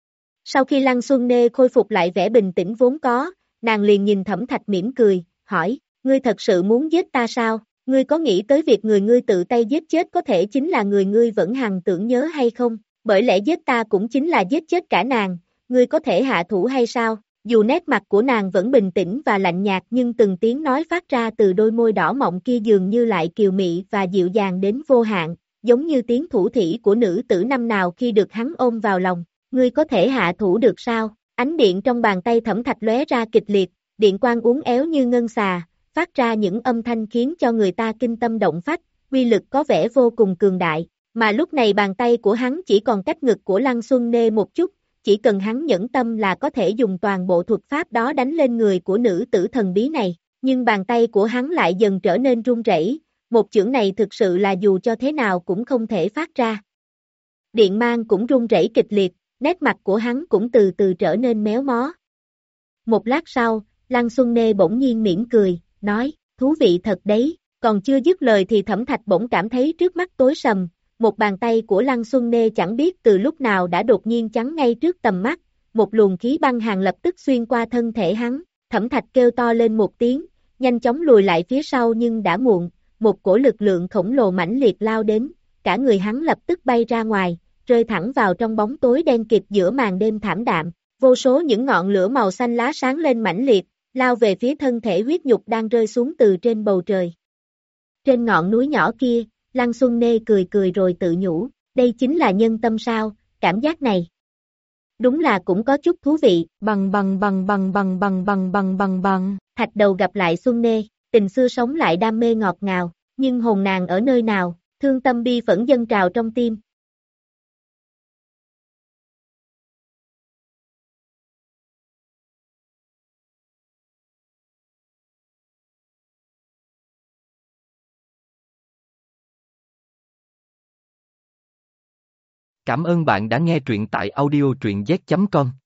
Sau khi Lăng Xuân Nê khôi phục lại vẻ bình tĩnh vốn có, nàng liền nhìn Thẩm Thạch mỉm cười, hỏi, ngươi thật sự muốn giết ta sao? Ngươi có nghĩ tới việc người ngươi tự tay giết chết có thể chính là người ngươi vẫn hằng tưởng nhớ hay không? Bởi lẽ giết ta cũng chính là giết chết cả nàng, ngươi có thể hạ thủ hay sao? Dù nét mặt của nàng vẫn bình tĩnh và lạnh nhạt nhưng từng tiếng nói phát ra từ đôi môi đỏ mọng kia dường như lại kiều mị và dịu dàng đến vô hạn, giống như tiếng thủ thỉ của nữ tử năm nào khi được hắn ôm vào lòng. Ngươi có thể hạ thủ được sao? Ánh điện trong bàn tay Thẩm Thạch lóe ra kịch liệt, điện quang uốn éo như ngân xà, phát ra những âm thanh khiến cho người ta kinh tâm động phách, uy lực có vẻ vô cùng cường đại, mà lúc này bàn tay của hắn chỉ còn cách ngực của Lăng Xuân Nê một chút, chỉ cần hắn nhẫn tâm là có thể dùng toàn bộ thuật pháp đó đánh lên người của nữ tử thần bí này, nhưng bàn tay của hắn lại dần trở nên run rẩy, một chưởng này thực sự là dù cho thế nào cũng không thể phát ra. Điện mang cũng run rẩy kịch liệt, nét mặt của hắn cũng từ từ trở nên méo mó. Một lát sau, Lăng Xuân Nê bỗng nhiên mỉm cười, nói, thú vị thật đấy, còn chưa dứt lời thì Thẩm Thạch bỗng cảm thấy trước mắt tối sầm, một bàn tay của Lăng Xuân Nê chẳng biết từ lúc nào đã đột nhiên chắn ngay trước tầm mắt, một luồng khí băng hàn lập tức xuyên qua thân thể hắn, Thẩm Thạch kêu to lên một tiếng, nhanh chóng lùi lại phía sau nhưng đã muộn, một cổ lực lượng khổng lồ mãnh liệt lao đến, cả người hắn lập tức bay ra ngoài, rơi thẳng vào trong bóng tối đen kịt giữa màn đêm thảm đạm, vô số những ngọn lửa màu xanh lá sáng lên mãnh liệt, lao về phía thân thể huyết nhục đang rơi xuống từ trên bầu trời. Trên ngọn núi nhỏ kia, Lăng Xuân Nê cười cười rồi tự nhủ, đây chính là nhân tâm sao, cảm giác này. Đúng là cũng có chút thú vị, bằng bằng bằng bằng bằng bằng bằng bằng bằng bằng, Thạch Đầu gặp lại Xuân Nê, tình xưa sống lại đam mê ngọt ngào, nhưng hồn nàng ở nơi nào, thương tâm bi phẫn dâng trào trong tim. Cảm ơn bạn đã nghe truyện tại audio truyện z chấm com.